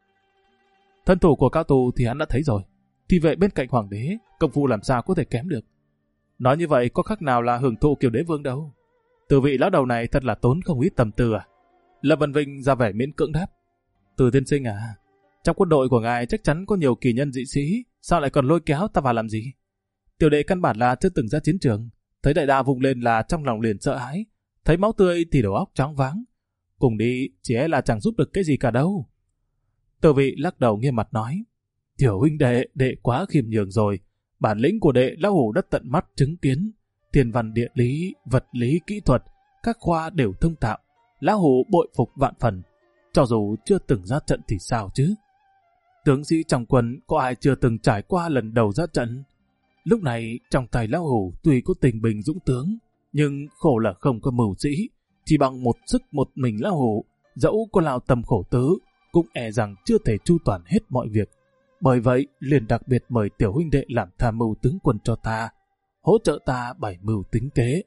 Thân thủ của cao tù thì hắn đã thấy rồi, thì vệ bên cạnh hoàng đế, công phu làm sao có thể kém được. Nói như vậy có khác nào là hưởng thụ kiểu đế vương đâu. Từ Vị lão đầu này thật là tốn không ít tâm tư à? Lâm Văn Vinh ra vẻ miễn cưỡng đáp. Từ tiên sinh à, trong quân đội của ngài chắc chắn có nhiều kỳ nhân dị sĩ, sao lại còn lôi kéo ta vào làm gì? Tiểu đệ căn bản là chưa từng ra chiến trường, thấy đại đa vùng lên là trong lòng liền sợ hãi, thấy máu tươi thì đầu óc choáng váng. Cùng đi chỉ e là chẳng giúp được cái gì cả đâu. Từ Vị lắc đầu nghiêm mặt nói. Tiểu huynh đệ quá khiêm nhường rồi. Bản lĩnh của đệ lão hủ đã tận mắt chứng kiến. Thiên văn địa lý, vật lý kỹ thuật, các khoa đều thông thạo. Lão hủ bội phục vạn phần. Cho dù chưa từng ra trận thì sao chứ? Tướng sĩ trong quân có ai chưa từng trải qua lần đầu ra trận? Lúc này trong tay lão hủ tuy có tình bình dũng tướng, nhưng khổ là không có mưu sĩ. Chỉ bằng một sức một mình lão hủ, dẫu có lao tâm khổ tứ, cũng e rằng chưa thể chu toàn hết mọi việc. Bởi vậy, liền đặc biệt mời tiểu huynh đệ làm tham mưu tướng quân cho ta, hỗ trợ ta bảy mưu tính kế.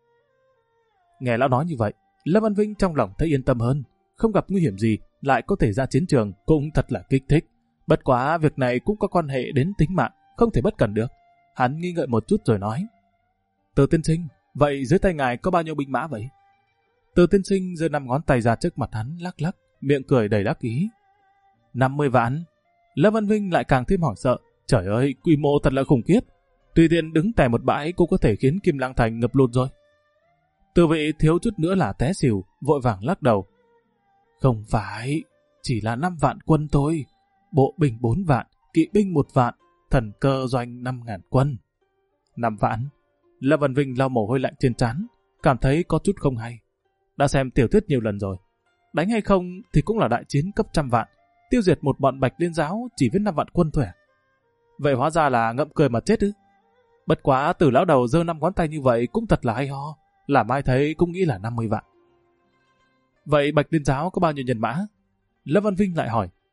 Nghe lão nói như vậy, Lâm Văn Vinh trong lòng thấy yên tâm hơn, không gặp nguy hiểm gì, lại có thể ra chiến trường cũng thật là kích thích. Bất quá việc này cũng có quan hệ đến tính mạng, không thể bất cẩn được. Hắn nghi ngợi một chút rồi nói. Từ tiên sinh, vậy dưới tay ngài có bao nhiêu binh mã vậy? Từ tiên sinh giơ 5 ngón tay ra trước mặt hắn lắc lắc, miệng cười đầy đắc ý. 50 vạn. Lâm Văn Vinh lại càng thêm hoảng sợ. Trời ơi, quy mô thật là khủng khiếp. Tùy tiện đứng tại một bãi cũng có thể khiến Kim Lang Thành ngập lụt rồi. Từ Vị thiếu chút nữa là té xỉu, vội vàng lắc đầu. Không phải, chỉ là 5 vạn quân thôi. Bộ binh 4 vạn, kỵ binh 1 vạn, thần cơ doanh 5.000 quân. 5 vạn. Lâm Văn Vinh lau mồ hôi lạnh trên trán, cảm thấy có chút không hay. Đã xem tiểu thuyết nhiều lần rồi. Đánh hay không thì cũng là đại chiến cấp 100 vạn. Tiêu diệt một bọn Bạch Liên giáo chỉ với 5 vạn quân thôi à? Vậy hóa ra là ngậm cười mà chết ư? Bất quá Từ lão đầu giơ 5 ngón tay như vậy cũng thật là hay ho. Làm ai thấy cũng nghĩ là 50 vạn. Vậy Bạch Liên giáo có bao nhiêu nhân mã? Lâm Văn Vinh lại hỏi.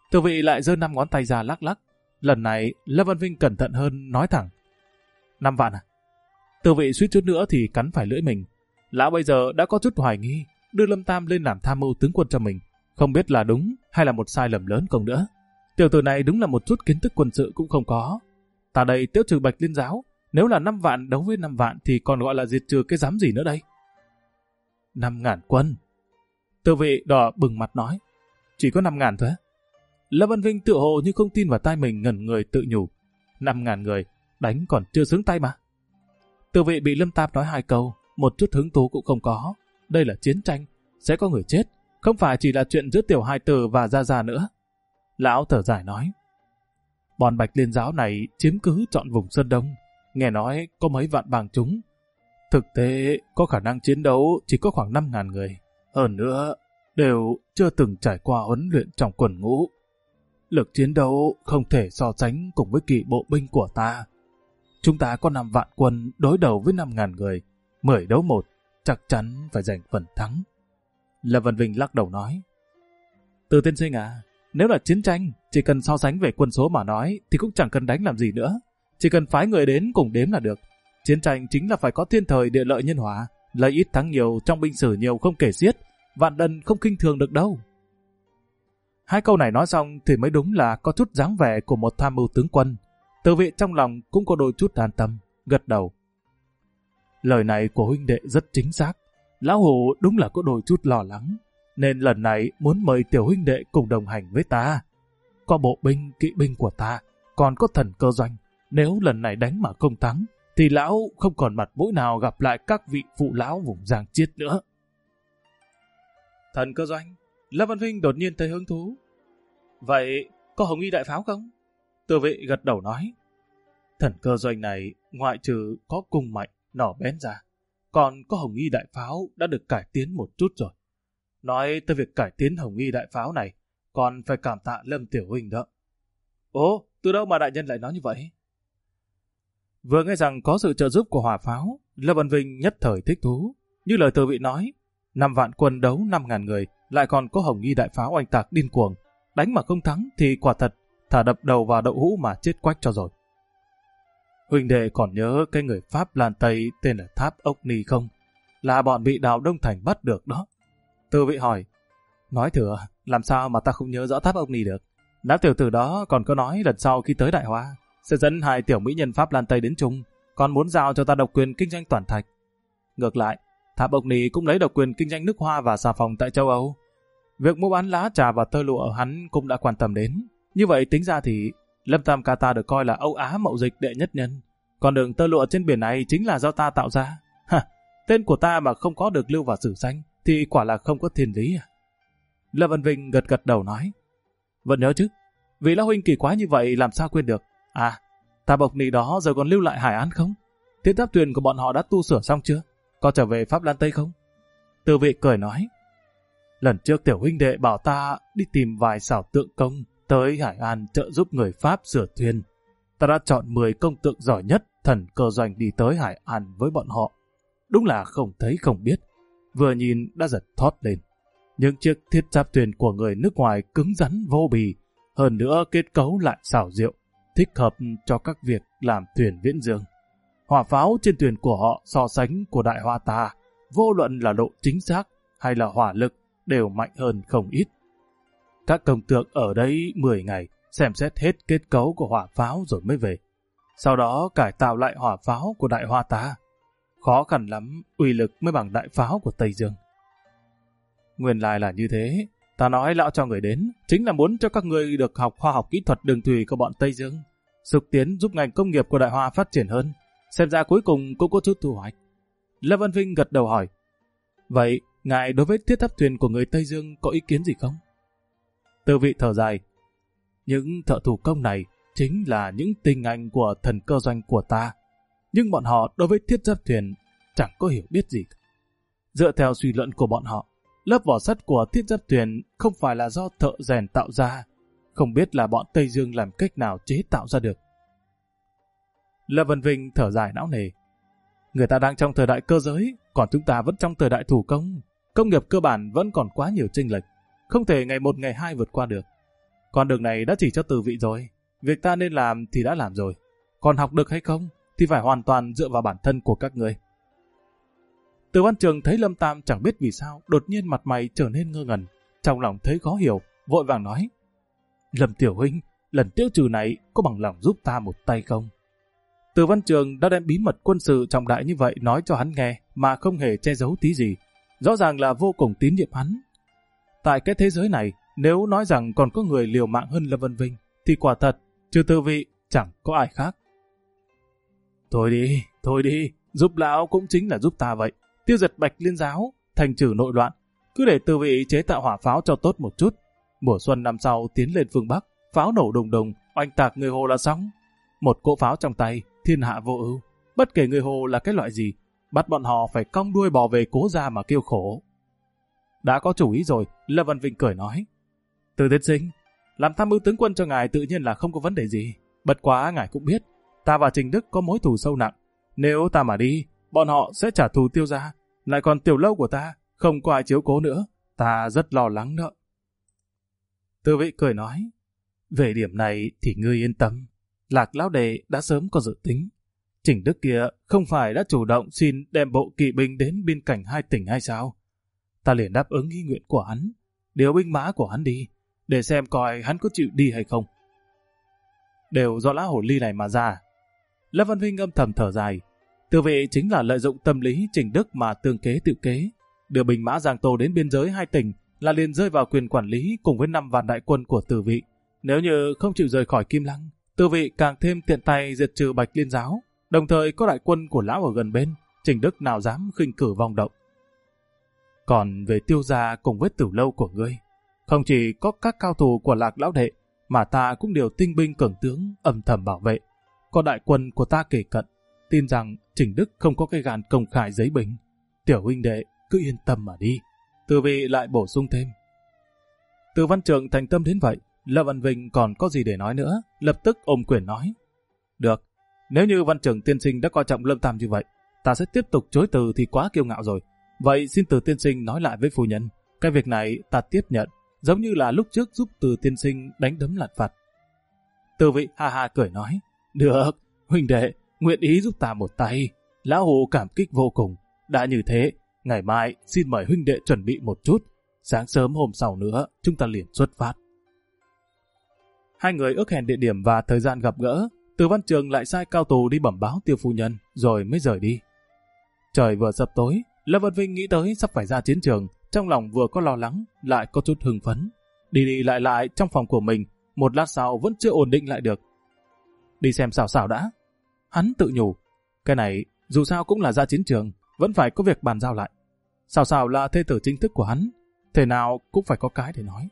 Từ vị lại giơ 5 ngón tay ra lắc lắc. Lần này Lâm Văn Vinh cẩn thận hơn, nói thẳng: 5 vạn à? Từ vị suýt chút nữa thì cắn phải lưỡi mình. Lão bây giờ đã có chút hoài nghi, đưa Lâm Tam lên làm tham mưu tướng quân cho mình, không biết là đúng hay là một sai lầm lớn không nữa. Tiểu tử này đúng là một chút kiến thức quân sự cũng không có. Ta đây tiêu trừ Bạch Liên giáo, nếu là 5 vạn đấu với 5 vạn thì còn gọi là diệt trừ cái dám gì nữa đây? 5.000 quân. Từ vị đỏ bừng mặt nói: chỉ có 5.000 thôi á? Lâm Văn Vinh tựa hồ như không tin vào tai mình, ngẩn người tự nhủ: 5.000 người, đánh còn chưa xứng tay mà. Từ vị bị Lâm Tam nói 2 câu, một chút hứng thú cũng không có. Đây là chiến tranh, sẽ có người chết, không phải chỉ là chuyện giữa tiểu hài tử và gia gia nữa. Lão thở dài nói: bọn Bạch Liên giáo này chiếm cứ trọn vùng Sơn Đông, nghe nói có mấy vạn bang chúng. Thực tế có khả năng chiến đấu chỉ có khoảng 5.000 người. Hơn nữa, đều chưa từng trải qua huấn luyện trong quân ngũ. Lực chiến đấu không thể so sánh cùng với kỵ bộ binh của ta. Chúng ta có 5 vạn quân đối đầu với 5.000 người, 10 đấu 1, chắc chắn phải giành phần thắng. Lâm Văn Vinh lắc đầu nói: Từ tiên sinh à, nếu là chiến tranh, chỉ cần so sánh về quân số mà nói thì cũng chẳng cần đánh làm gì nữa. Chỉ cần phái người đến cùng đếm là được. Chiến tranh chính là phải có thiên thời địa lợi nhân hòa, lấy ít thắng nhiều, trong binh sử nhiều không kể xiết, vạn đần không khinh thường được đâu. 2 câu này nói xong thì mới đúng là có chút dáng vẻ của một tham mưu tướng quân. Từ vị trong lòng cũng có đôi chút an tâm, gật đầu. Lời này của huynh đệ rất chính xác. Lão Hủ đúng là có đôi chút lo lắng, nên lần này muốn mời tiểu huynh đệ cùng đồng hành với ta. Có bộ binh, kỵ binh của ta, còn có Thần Cơ Doanh. Nếu lần này đánh mà không thắng, thì lão không còn mặt mũi nào gặp lại các vị phụ lão vùng Giang Chiết nữa. Thần Cơ Doanh? Lâm Văn Vinh đột nhiên thấy hứng thú. Vậy có Hồng Y đại pháo không? Từ vị gật đầu nói: Thần Cơ Doanh này ngoại trừ có cung mạnh, nỏ bén ra, còn có Hồng Y đại pháo đã được cải tiến một chút rồi. Nói tới việc cải tiến Hồng Y đại pháo này, còn phải cảm tạ Lâm tiểu huynh đó. Ồ, từ đâu mà đại nhân lại nói như vậy? Vừa nghe rằng có sự trợ giúp của hỏa pháo, Lâm Văn Vinh nhất thời thích thú. Như lời từ vị nói, 5 vạn quân đấu 5.000 người, lại còn có Hồng Y đại pháo oanh tạc điên cuồng. Đánh mà không thắng thì quả thật, thả đập đầu vào đậu hũ mà chết quách cho rồi. Huynh đệ còn nhớ cái người Pháp Lan Tây tên là Tháp Ốc Ni không? Là bọn bị Đào Đông Thành bắt được đó. Từ vị hỏi: Nói thừa, làm sao mà ta không nhớ rõ Tháp Ốc Ni được? Đám tiểu tử đó còn có nói lần sau khi tới Đại Hoa sẽ dẫn 2 tiểu mỹ nhân Pháp Lan Tây đến chung, còn muốn giao cho ta độc quyền kinh doanh toàn thạch. Ngược lại, Tháp Ốc Ni cũng lấy độc quyền kinh doanh nước hoa và xà phòng tại châu Âu. Việc mua bán lá trà và tơ lụa hắn cũng đã quan tâm đến. Như vậy tính ra thì Lâm Tam ca ta được coi là Âu Á mậu dịch đệ nhất nhân. Còn đường tơ lụa trên biển này chính là do ta tạo ra. Tên của ta mà không có được lưu vào sử sách thì quả là không có thiên lý à? Lâm Văn Vinh gật gật đầu nói: Vẫn nhớ chứ, vì lão huynh kỳ quái như vậy làm sao quên được. À, Tháp Ốc Ni đó giờ còn lưu lại Hải An không? Thiết giáp thuyền của bọn họ đã tu sửa xong chưa? Có trở về Pháp Lan Tây không? Từ vị cười nói: Lần trước tiểu huynh đệ bảo ta đi tìm vài xảo tượng công tới Hải An trợ giúp người Pháp sửa thuyền. Ta đã chọn 10 công tượng giỏi nhất Thần Cơ Doanh đi tới Hải An với bọn họ. Đúng là không thấy không biết, vừa nhìn đã giật thót lên. Những chiếc thiết giáp thuyền của người nước ngoài cứng rắn vô bì, hơn nữa kết cấu lại xảo diệu, thích hợp cho các việc làm thuyền viễn dương. Hỏa pháo trên thuyền của họ so sánh của Đại Hoa ta, vô luận là độ chính xác hay là hỏa lực đều mạnh hơn không ít. Các công tượng ở đây 10 ngày xem xét hết kết cấu của hỏa pháo rồi mới về. Sau đó cải tạo lại hỏa pháo của Đại Hoa ta. Khó khăn lắm, uy lực mới bằng đại pháo của Tây Dương. Nguyên lai là như thế. Ta nói lão cho người đến, chính là muốn cho các người được học khoa học kỹ thuật đường thủy của bọn Tây Dương, xúc tiến giúp ngành công nghiệp của Đại Hoa phát triển hơn. Xem ra cuối cùng cũng có chút thu hoạch. Lâm Văn Vinh gật đầu hỏi: Vậy, ngài đối với thiết giáp thuyền của người Tây Dương có ý kiến gì không? Từ vị thở dài: Những thợ thủ công này chính là những tinh anh của Thần Cơ Doanh của ta. Nhưng bọn họ đối với thiết giáp thuyền chẳng có hiểu biết gì. Dựa theo suy luận của bọn họ, lớp vỏ sắt của thiết giáp thuyền không phải là do thợ rèn tạo ra, không biết là bọn Tây Dương làm cách nào chế tạo ra được. Lâm Văn Vinh thở dài não nề: Người ta đang trong thời đại cơ giới, còn chúng ta vẫn trong thời đại thủ công. Công nghiệp cơ bản vẫn còn quá nhiều chênh lệch, không thể ngày một ngày hai vượt qua được. Con đường này đã chỉ cho Từ Vị rồi. Việc ta nên làm thì đã làm rồi. Còn học được hay không thì phải hoàn toàn dựa vào bản thân của các người. Từ Văn Trường thấy Lâm Tam chẳng biết vì sao đột nhiên mặt mày trở nên ngơ ngẩn, trong lòng thấy khó hiểu, vội vàng nói: Lâm tiểu huynh, lần tiêu trừ này có bằng lòng giúp ta một tay không? Từ Văn Trường đã đem bí mật quân sự trọng đại như vậy nói cho hắn nghe mà không hề che giấu tí gì, rõ ràng là vô cùng tín nhiệm hắn. Tại cái thế giới này, nếu nói rằng còn có người liều mạng hơn Lâm Vân Vinh thì quả thật trừ Từ Vị chẳng có ai khác. Thôi đi, giúp lão cũng chính là giúp ta vậy. Tiêu diệt Bạch Liên giáo, thành trừ nội loạn, cứ để Từ Vị chế tạo hỏa pháo cho tốt một chút. Mùa xuân năm sau tiến lên phương Bắc, pháo nổ đùng đùng, oanh tạc người Hồ là xong. Một cỗ pháo trong tay, thiên hạ vô ưu. Bất kể người Hồ là cái loại gì, bắt bọn họ phải cong đuôi bò về cố gia mà kêu khổ. Đã có chủ ý rồi, Lâm Văn Vinh cười nói: Từ tiên sinh, làm tham mưu tướng quân cho ngài tự nhiên là không có vấn đề gì. Bất quá ngài cũng biết, ta và Trình Đức có mối thù sâu nặng. Nếu ta mà đi, bọn họ sẽ trả thù Tiêu gia, lại còn Tiểu Lâu của ta, không có ai chiếu cố nữa. Ta rất lo lắng đó. Từ Vị cười nói: Về điểm này thì ngươi yên tâm. Lạc lão đệ đã sớm có dự tính. Trình Đức kia không phải đã chủ động xin đem bộ kỵ binh đến biên cảnh 2 tỉnh hay sao? Ta liền đáp ứng ý nguyện của hắn, điều binh mã của hắn đi, để xem coi hắn có chịu đi hay không. Đều do lão hồ ly này mà ra. Lâm Văn Vinh âm thầm thở dài. Từ Vị chính là lợi dụng tâm lý Trình Đức mà tương kế tự kế, đưa binh mã Giang Tô đến biên giới 2 tỉnh là liền rơi vào quyền quản lý cùng với 5 vạn đại quân của Từ Vị. Nếu như không chịu rời khỏi Kim Lăng, Từ Vị càng thêm tiện tay diệt trừ Bạch Liên giáo, đồng thời có đại quân của lão ở gần bên, Trình Đức nào dám khinh cử vong động. Còn về Tiêu gia cùng với Tử Lâu của ngươi, không chỉ có các cao thủ của Lạc lão đệ, mà ta cũng điều tinh binh cường tướng âm thầm bảo vệ. Có đại quân của ta kề cận, tin rằng Trình Đức không có cái gan công khai giấy binh. Tiểu huynh đệ cứ yên tâm mà đi. Từ Vị lại bổ sung thêm. Từ Văn Trường thành tâm đến vậy, Lâm Văn Vinh còn có gì để nói nữa, lập tức ôm quyền nói: Được, nếu như Văn Trường tiên sinh đã coi trọng Lâm Tam như vậy, ta sẽ tiếp tục chối từ thì quá kiêu ngạo rồi. Vậy xin Từ tiên sinh nói lại với phu nhân, cái việc này ta tiếp nhận, giống như là lúc trước giúp Từ tiên sinh đánh đấm lạt vặt. Từ Vị ha ha cười nói: Được, huynh đệ, nguyện ý giúp ta một tay. Lão Hồ cảm kích vô cùng. Đã như thế, ngày mai xin mời huynh đệ chuẩn bị một chút. Sáng sớm hôm sau nữa, chúng ta liền xuất phát. Hai người ước hẹn địa điểm và thời gian gặp gỡ. Từ Văn Trường lại sai cao tù đi bẩm báo Tiêu phu nhân, rồi mới rời đi. Trời vừa sập tối, Lâm Văn Vinh nghĩ tới sắp phải ra chiến trường, trong lòng vừa có lo lắng, lại có chút hưng phấn. Đi lại trong phòng của mình, một lát sau vẫn chưa ổn định lại được. Đi xem Sảo Sảo đã. Hắn tự nhủ, cái này dù sao cũng là ra chiến trường, vẫn phải có việc bàn giao lại. Sảo Sảo là thê tử chính thức của hắn, thế nào cũng phải có cái để nói.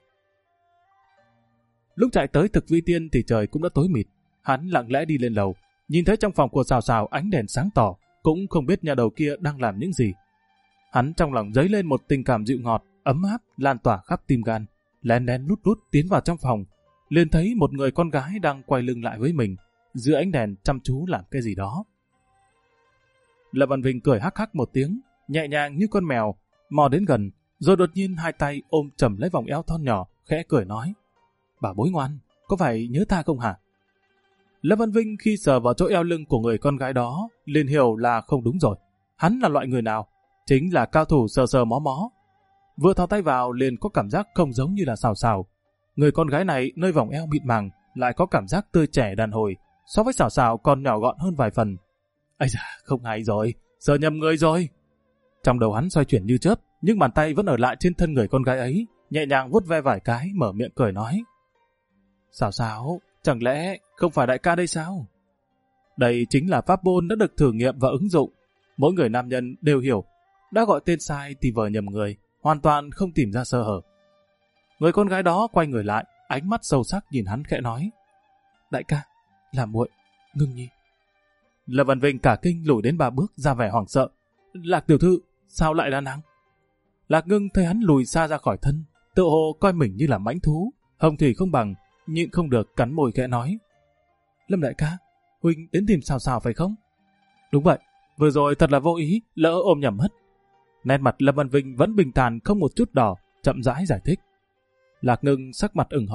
Lúc chạy tới Thực Vi Tiên thì trời cũng đã tối mịt. Hắn lặng lẽ đi lên lầu, nhìn thấy trong phòng của Sảo Sảo ánh đèn sáng tỏ, cũng không biết nhà đầu kia đang làm những gì. Hắn trong lòng dấy lên một tình cảm dịu ngọt, ấm áp, lan tỏa khắp tim gan, lén lút tiến vào trong phòng, liền thấy một người con gái đang quay lưng lại với mình, dưới ánh đèn chăm chú làm cái gì đó. Lâm Văn Vinh cười hắc hắc một tiếng, nhẹ nhàng như con mèo, mò đến gần, rồi đột nhiên hai tay ôm chầm lấy vòng eo thon nhỏ, khẽ cười nói: Bà bối ngoan, có phải nhớ ta không hả? Lâm Văn Vinh khi sờ vào chỗ eo lưng của người con gái đó, liền hiểu là không đúng rồi. Hắn là loại người nào? Chính là cao thủ sờ sờ mó mó. Vừa thò tay vào liền có cảm giác không giống như là Sảo Sảo. Người con gái này nơi vòng eo mịn màng lại có cảm giác tươi trẻ đàn hồi, so với Sảo Sảo còn nhỏ gọn hơn vài phần. Ây da, không hay rồi, sờ nhầm người rồi. Trong đầu hắn xoay chuyển như chớp, nhưng bàn tay vẫn ở lại trên thân người con gái ấy, nhẹ nhàng vuốt ve vài cái, mở miệng cười nói: Sảo Sảo, chẳng lẽ không phải đại ca đây sao? Đây chính là pháp môn đã được thử nghiệm và ứng dụng. Mỗi người nam nhân đều hiểu, đã gọi tên sai thì vờ nhầm người, hoàn toàn không tìm ra sơ hở. Người con gái đó quay người lại, ánh mắt sâu sắc nhìn hắn khẽ nói: Đại ca, là muội, Ngưng nhi. Lâm Văn Vinh cả kinh lùi đến 3 bước, ra vẻ hoảng sợ. Lạc tiểu thư, sao lại là nàng? Lạc Ngưng thấy hắn lùi xa ra khỏi thân, tự hồ coi mình như là mãnh thú, hồng thủy không bằng, nhịn không được cắn môi khẽ nói: Lâm đại ca, huynh đến tìm Sảo Sảo phải không? Đúng vậy, vừa rồi thật là vô ý, lỡ ôm nhầm mất. Nét mặt Lâm Văn Vinh vẫn bình thản không một chút đỏ, chậm rãi giải thích. Lạc Ngưng sắc mặt ửng hồng,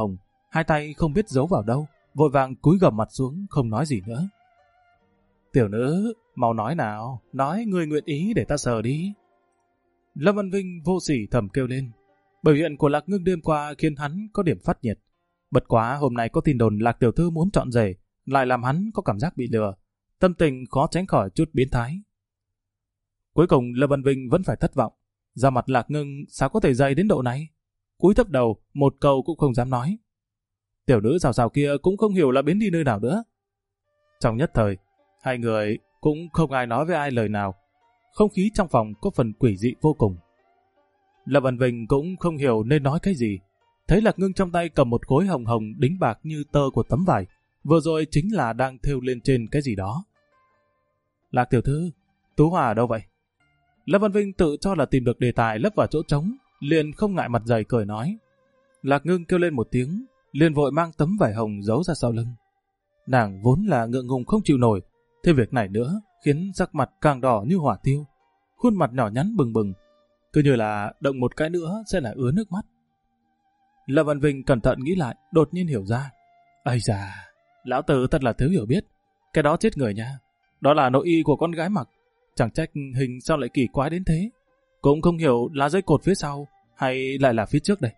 hai tay không biết giấu vào đâu, vội vàng cúi gằm mặt xuống không nói gì nữa. Tiểu nữ, mau nói nào, nói người nguyện ý để ta sờ đi. Lâm Văn Vinh vô sỉ thầm kêu lên. Biểu hiện của Lạc Ngưng đêm qua khiến hắn có điểm phát nhiệt. Bật quá hôm nay có tin đồn Lạc tiểu thư muốn chọn rể, lại làm hắn có cảm giác bị lừa. Tâm tình khó tránh khỏi chút biến thái. Cuối cùng Lâm Văn Vinh vẫn phải thất vọng. Da mặt Lạc Ngưng sao có thể dày đến độ này? Cúi thấp đầu, một câu cũng không dám nói. Tiểu nữ xào xào kia cũng không hiểu là biến đi nơi nào nữa. Trong nhất thời, hai người cũng không ai nói với ai lời nào. Không khí trong phòng có phần quỷ dị vô cùng. Lâm Văn Vinh cũng không hiểu nên nói cái gì. Thấy Lạc Ngưng trong tay cầm một khối hồng hồng đính bạc như tơ của tấm vải. Vừa rồi chính là đang thêu lên trên cái gì đó. Lạc tiểu thư, Tú Hòa ở đâu vậy? Lâm Văn Vinh tự cho là tìm được đề tài lấp vào chỗ trống, liền không ngại mặt dày cười nói. Lạc Ngưng kêu lên một tiếng, liền vội mang tấm vải hồng giấu ra sau lưng. Nàng vốn là ngượng ngùng không chịu nổi, thêm việc này nữa khiến sắc mặt càng đỏ như hỏa tiêu, khuôn mặt nhỏ nhắn bừng bừng, cứ như là động một cái nữa sẽ là ứa nước mắt. Lâm Văn Vinh cẩn thận nghĩ lại, đột nhiên hiểu ra. Ây da, lão tử thật là thiếu hiểu biết, cái đó chết người nha, đó là nội y của con gái mặc, chẳng trách hình sao lại kỳ quái đến thế, cũng không hiểu là dây cột phía sau hay lại là phía trước đây.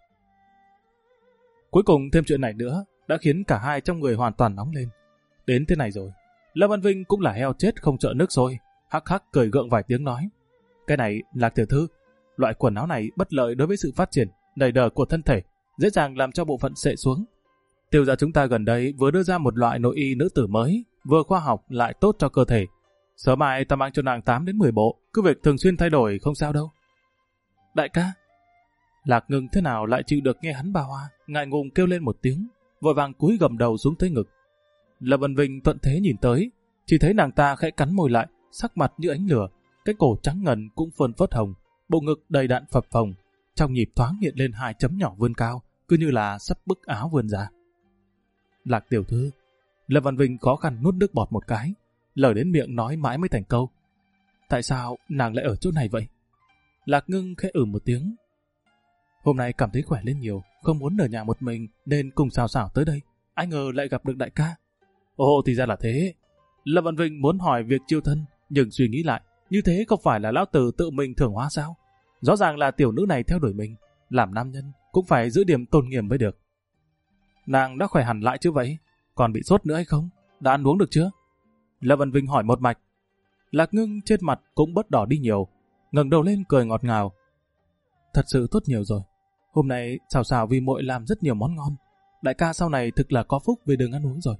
Cuối cùng thêm chuyện này nữa đã khiến cả hai trong người hoàn toàn nóng lên. Đến thế này rồi, Lâm Văn Vinh cũng là heo chết không trợ nước sôi, hắc hắc cười gượng vài tiếng nói. Cái này, Lạc tiểu thư, loại quần áo này bất lợi đối với sự phát triển đầy đờ của thân thể, dễ dàng làm cho bộ phận xệ xuống. Tiêu gia chúng ta gần đây vừa đưa ra một loại nội y nữ tử mới, vừa khoa học lại tốt cho cơ thể. Sớm mai ta mang cho nàng 8 đến 10 bộ, cứ việc thường xuyên thay đổi không sao đâu. Đại ca. Lạc Ngưng thế nào lại chịu được nghe hắn ba hoa, ngại ngùng kêu lên một tiếng, vội vàng cúi gầm đầu xuống tới ngực. Lâm Văn Vinh thuận thế nhìn tới, chỉ thấy nàng ta khẽ cắn môi lại, sắc mặt như ánh lửa, cái cổ trắng ngần cũng phơn phớt hồng, bộ ngực đầy đặn phập phồng, trong nhịp thoáng hiện lên 2 chấm nhỏ vươn cao, cứ như là sắp bức áo vươn ra. Lạc tiểu thư. Lâm Văn Vinh khó khăn nuốt nước bọt một cái, lời đến miệng nói mãi mới thành câu. Tại sao nàng lại ở chỗ này vậy? Lạc Ngưng khẽ một tiếng. Hôm nay cảm thấy khỏe lên nhiều, không muốn ở nhà một mình nên cùng xào xảo tới đây. Ai ngờ lại gặp được đại ca. Ồ thì ra là thế. Lâm Văn Vinh muốn hỏi việc chiêu thân, nhưng suy nghĩ lại, như thế không phải là lão tử tự mình thưởng hóa sao? Rõ ràng là tiểu nữ này theo đuổi mình, làm nam nhân cũng phải giữ điểm tôn nghiêm mới được. Nàng đã khỏe hẳn lại chứ vậy? Còn bị sốt nữa hay không? Đã ăn uống được chưa? Lâm Văn Vinh hỏi một mạch. Lạc Ngưng trên mặt cũng bớt đỏ đi nhiều, ngẩng đầu lên cười ngọt ngào. Thật sự tốt nhiều rồi. Hôm nay xào xào vì muội làm rất nhiều món ngon. Đại ca sau này thực là có phúc về đường ăn uống rồi.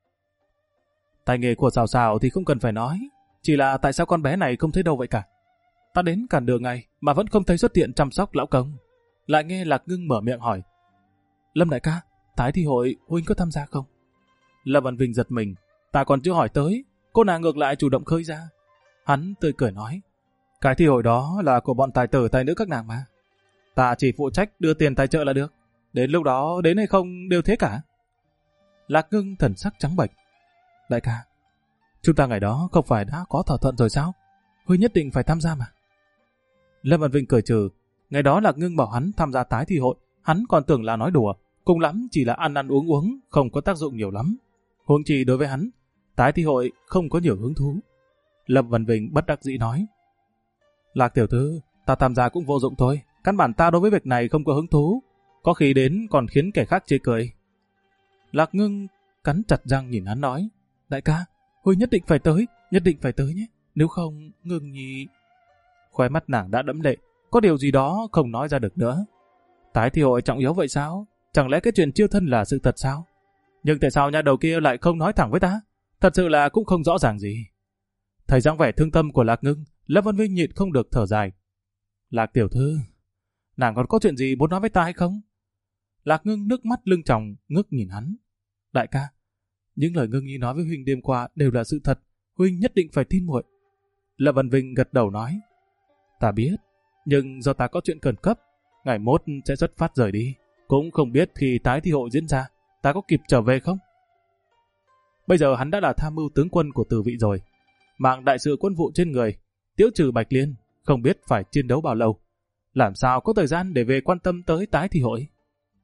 Tài nghề của xào xào thì không cần phải nói, chỉ là tại sao con bé này không thấy đâu vậy cả? Ta đến cả nửa ngày mà vẫn không thấy xuất hiện chăm sóc lão công. Lại nghe Lạc Ngưng mở miệng hỏi. Lâm đại ca, tái thi hội huynh có tham gia không? Lâm Văn Vinh giật mình, ta còn chưa hỏi tới, cô nàng ngược lại chủ động khơi ra. Hắn tươi cười nói, cái thi hội đó là của bọn tài tử tài nữ các nàng mà. Ta chỉ phụ trách đưa tiền tài trợ là được, đến lúc đó đến hay không đều thế cả. Lạc Ngưng thần sắc trắng bệch. Đại ca, chúng ta ngày đó không phải đã có thỏa thuận rồi sao? Huynh nhất định phải tham gia mà. Lâm Văn Vinh cười trừ, ngày đó Lạc Ngưng bảo hắn tham gia tái thi hội, hắn còn tưởng là nói đùa, cùng lắm chỉ là ăn ăn uống uống, không có tác dụng nhiều lắm. Huống chi đối với hắn, tái thi hội không có nhiều hứng thú. Lâm Văn Vinh bất đắc dĩ nói. Lạc tiểu thư, ta tham gia cũng vô dụng thôi, căn bản ta đối với việc này không có hứng thú, có khi đến còn khiến kẻ khác chê cười. Lạc Ngưng cắn chặt răng nhìn hắn nói, đại ca, Huynh nhất định phải tới nhé, nếu không Ngưng nhi... Khóe mắt nàng đã đẫm lệ, có điều gì đó không nói ra được nữa. Tái thi hội trọng yếu vậy sao? Chẳng lẽ cái chuyện chiêu thân là sự thật sao? Nhưng tại sao nha đầu kia lại không nói thẳng với ta? Thật sự là cũng không rõ ràng gì. Thấy dáng vẻ thương tâm của Lạc Ngưng, Lâm Văn Vinh nhịn không được thở dài. Lạc tiểu thư, nàng còn có chuyện gì muốn nói với ta hay không? Lạc Ngưng nước mắt lưng tròng ngước nhìn hắn. Đại ca, những lời Ngưng nhi nói với Huynh đêm qua đều là sự thật, Huynh nhất định phải tin muội. Lâm Văn Vinh gật đầu nói. Ta biết, nhưng do ta có chuyện khẩn cấp, ngày mốt sẽ xuất phát rời đi, cũng không biết khi tái thi hội diễn ra, ta có kịp trở về không? Bây giờ hắn đã là tham mưu tướng quân của Từ Vị rồi, mạng đại sự quân vụ trên người, tiêu trừ Bạch Liên, không biết phải chiến đấu bao lâu, làm sao có thời gian để về quan tâm tới tái thi hội.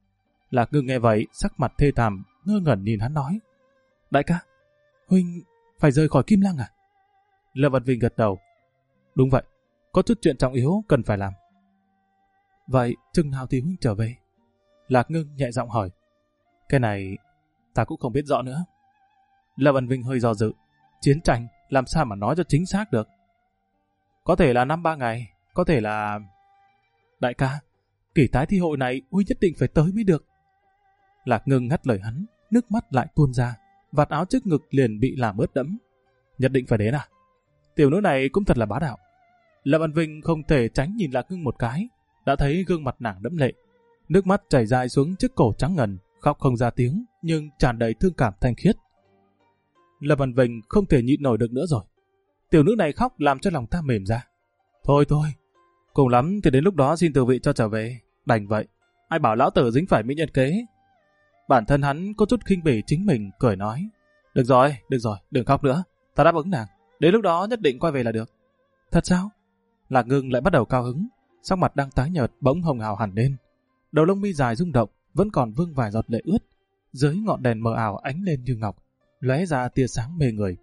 Lạc Ngưng nghe vậy, sắc mặt thê thảm, ngơ ngẩn nhìn hắn nói. Đại ca, huynh phải rời khỏi Kim Lăng à? Lâm Văn Vinh gật đầu. Đúng vậy, có chút chuyện trọng yếu cần phải làm. Vậy chừng nào thì huynh trở về? Lạc Ngưng nhẹ giọng hỏi. Cái này ta cũng không biết rõ nữa. Lâm Văn Vinh hơi do dự. Chiến tranh làm sao mà nói cho chính xác được. Có thể là 5-3 ngày, có thể là... Đại ca, kỳ tái thi hội này huynh nhất định phải tới mới được. Lạc Ngưng ngắt lời hắn, nước mắt lại tuôn ra, vạt áo trước ngực liền bị làm ướt đẫm. Nhất định phải đến à? Tiểu nữ này cũng thật là bá đạo. Lâm Văn Vinh không thể tránh nhìn Lạc Ngưng một cái, đã thấy gương mặt nàng đẫm lệ, nước mắt chảy dài xuống chiếc cổ trắng ngần, khóc không ra tiếng nhưng tràn đầy thương cảm thanh khiết. Lâm Văn Vinh không thể nhịn nổi được nữa rồi. Tiểu nữ này khóc làm cho lòng ta mềm ra. Thôi, cùng lắm thì đến lúc đó xin từ vị cho trở về. Đành vậy, ai bảo lão tử dính phải mỹ nhân kế. Bản thân hắn có chút khinh bỉ chính mình, cười nói. Được rồi, đừng khóc nữa. Ta đáp ứng nàng, đến lúc đó nhất định quay về là được. Thật sao? Lạc Ngưng lại bắt đầu cao hứng, sắc mặt đang tái nhợt bỗng hồng hào hẳn lên. Đầu lông mi dài rung động, vẫn còn vương vài giọt lệ ướt. Dưới ngọn đèn mờ ảo ánh lên như ngọc, lóe ra tia sáng mê người.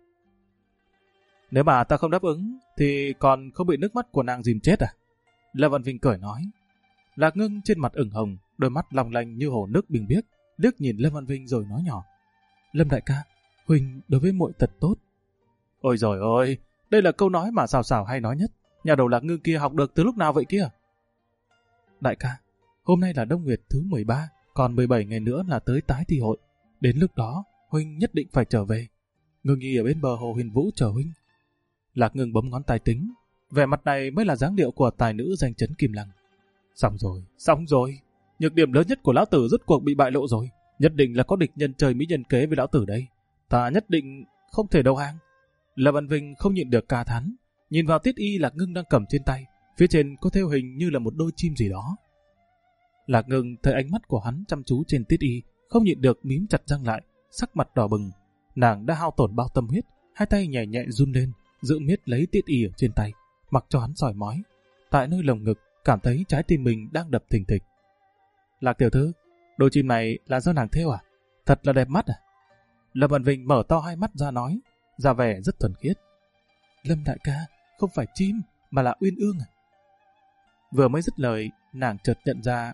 Nếu mà ta không đáp ứng, thì còn không bị nước mắt của nàng dìm chết à? Lâm Văn Vinh cười nói. Lạc Ngưng trên mặt ửng hồng, đôi mắt long lanh như hồ nước bình biếc, liếc nhìn Lâm Văn Vinh rồi nói nhỏ. Lâm đại ca, huynh đối với muội thật tốt. Ôi giời ơi, đây là câu nói mà Sào Sào hay nói nhất. Nhà đầu Lạc Ngưng kia học được từ lúc nào vậy kia? Đại ca, hôm nay là Đông Nguyệt thứ 13, còn 17 ngày nữa là tới tái thi hội. Đến lúc đó, huynh nhất định phải trở về. Ngưng nhi ở bên bờ hồ Huyền Vũ chờ huynh. Lạc Ngưng bấm ngón tay tính. Vẻ mặt này mới là dáng điệu của tài nữ danh chấn Kim Lăng. Xong rồi. Nhược điểm lớn nhất của lão tử rốt cuộc bị bại lộ rồi. Nhất định là có địch nhân chơi mỹ nhân kế với lão tử đây. Ta nhất định không thể đầu hàng. Lâm Văn Vinh không nhịn được ca thán, nhìn vào tiết y Lạc Ngưng đang cầm trên tay, phía trên có thêu hình như là một đôi chim gì đó. Lạc Ngưng thấy ánh mắt của hắn chăm chú trên tiết y, không nhịn được mím chặt răng lại, sắc mặt đỏ bừng. Nàng đã hao tổn bao tâm huyết, hai tay nhẹ nhẹ run lên, giữ miết lấy tiết y ở trên tay, mặc cho hắn sỏi mói. Tại nơi lồng ngực, cảm thấy trái tim mình đang đập thình thịch. Lạc tiểu thư, đôi chim này là do nàng thêu à? Thật là đẹp mắt à? Lâm Văn Vinh mở to hai mắt ra nói, ra vẻ rất thuần khiết. Lâm đại ca, không phải chim, mà là uyên ương à? Vừa mới dứt lời, nàng chợt nhận ra.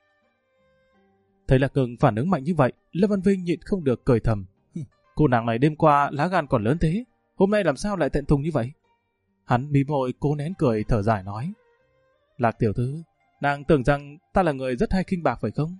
Thấy Lạc Ngưng phản ứng mạnh như vậy, Lâm Văn Vinh nhịn không được cười thầm. Cô nàng này đêm qua lá gan còn lớn thế, hôm nay làm sao lại thẹn thùng như vậy? Hắn mím môi cố nén cười thở dài nói. Lạc tiểu thư, nàng tưởng rằng ta là người rất hay khinh bạc phải không?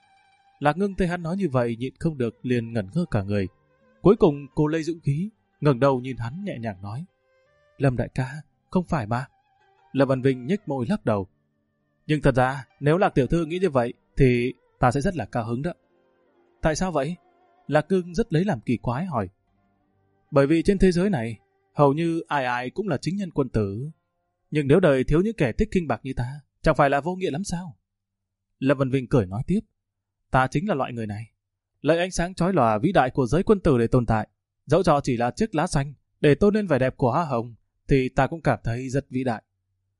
Lạc Ngưng thấy hắn nói như vậy nhịn không được liền ngẩn ngơ cả người. Cuối cùng cô lấy dũng khí, ngẩng đầu nhìn hắn nhẹ nhàng nói. Lâm đại ca, không phải mà. Lâm Văn Vinh nhếch môi lắc đầu. Nhưng thật ra, nếu Lạc tiểu thư nghĩ như vậy, thì ta sẽ rất là cao hứng đó. Tại sao vậy? Lạc Ngưng rất lấy làm kỳ quái hỏi. Bởi vì trên thế giới này, hầu như ai ai cũng là chính nhân quân tử. Nhưng nếu đời thiếu những kẻ thích khinh bạc như ta, chẳng phải là vô nghĩa lắm sao? Lâm Văn Vinh cười nói tiếp. Ta chính là loại người này. Lấy ánh sáng chói lòa vĩ đại của giới quân tử để tồn tại, dẫu cho chỉ là chiếc lá xanh để tôn lên vẻ đẹp của hoa hồng, thì ta cũng cảm thấy rất vĩ đại.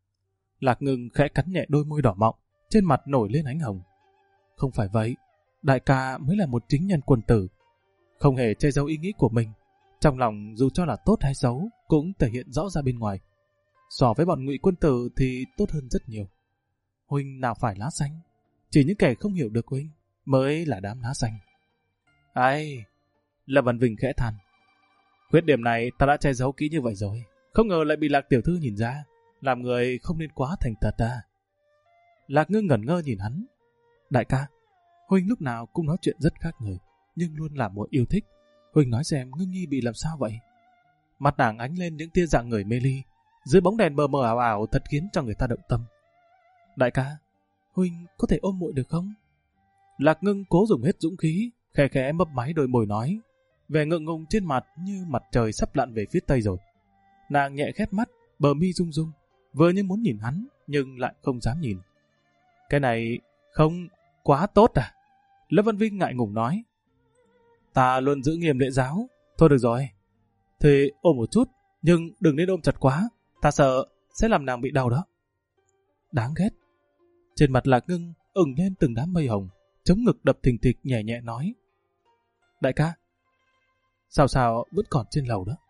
Lạc Ngưng khẽ cắn nhẹ đôi môi đỏ mọng, trên mặt nổi lên ánh hồng. Không phải vậy, đại ca mới là một chính nhân quân tử, không hề che giấu ý nghĩ của mình. Trong lòng dù cho là tốt hay xấu cũng thể hiện rõ ra bên ngoài. So với bọn ngụy quân tử thì tốt hơn rất nhiều. Huynh nào phải lá xanh, chỉ những kẻ không hiểu được huynh mới là đám lá xanh. Ai, Lâm Văn Vinh khẽ than. Khuyết điểm này ta đã che giấu kỹ như vậy rồi, không ngờ lại bị Lạc tiểu thư nhìn ra. Làm người không nên quá thành thật à? Lạc Ngưng ngẩn ngơ nhìn hắn. Đại ca, huynh lúc nào cũng nói chuyện rất khác người, nhưng luôn là một yêu thích. Huynh nói xem Ngưng nhi bị làm sao vậy? Mặt nàng ánh lên những tia dạng người mê ly, dưới bóng đèn mờ mờ ảo ảo thật khiến cho người ta động tâm. Đại ca, huynh có thể ôm muội được không? Lạc Ngưng cố dùng hết dũng khí, khẽ khẽ mấp máy đôi môi nói, vẻ ngượng ngùng trên mặt như mặt trời sắp lặn về phía tây rồi. Nàng nhẹ khép mắt, bờ mi rung rung, vừa như muốn nhìn hắn nhưng lại không dám nhìn. Cái này không quá tốt à? Lâm Văn Vinh ngại ngùng nói. Ta luôn giữ nghiêm lễ giáo. Thôi được rồi, thì ôm một chút, nhưng đừng nên ôm chặt quá, ta sợ sẽ làm nàng bị đau đó. Đáng ghét. Trên mặt Lạc Ngưng ửng lên từng đám mây hồng, chống ngực đập thình thịch nhẹ nhẹ nói. Đại ca, sao vẫn còn trên lầu đó?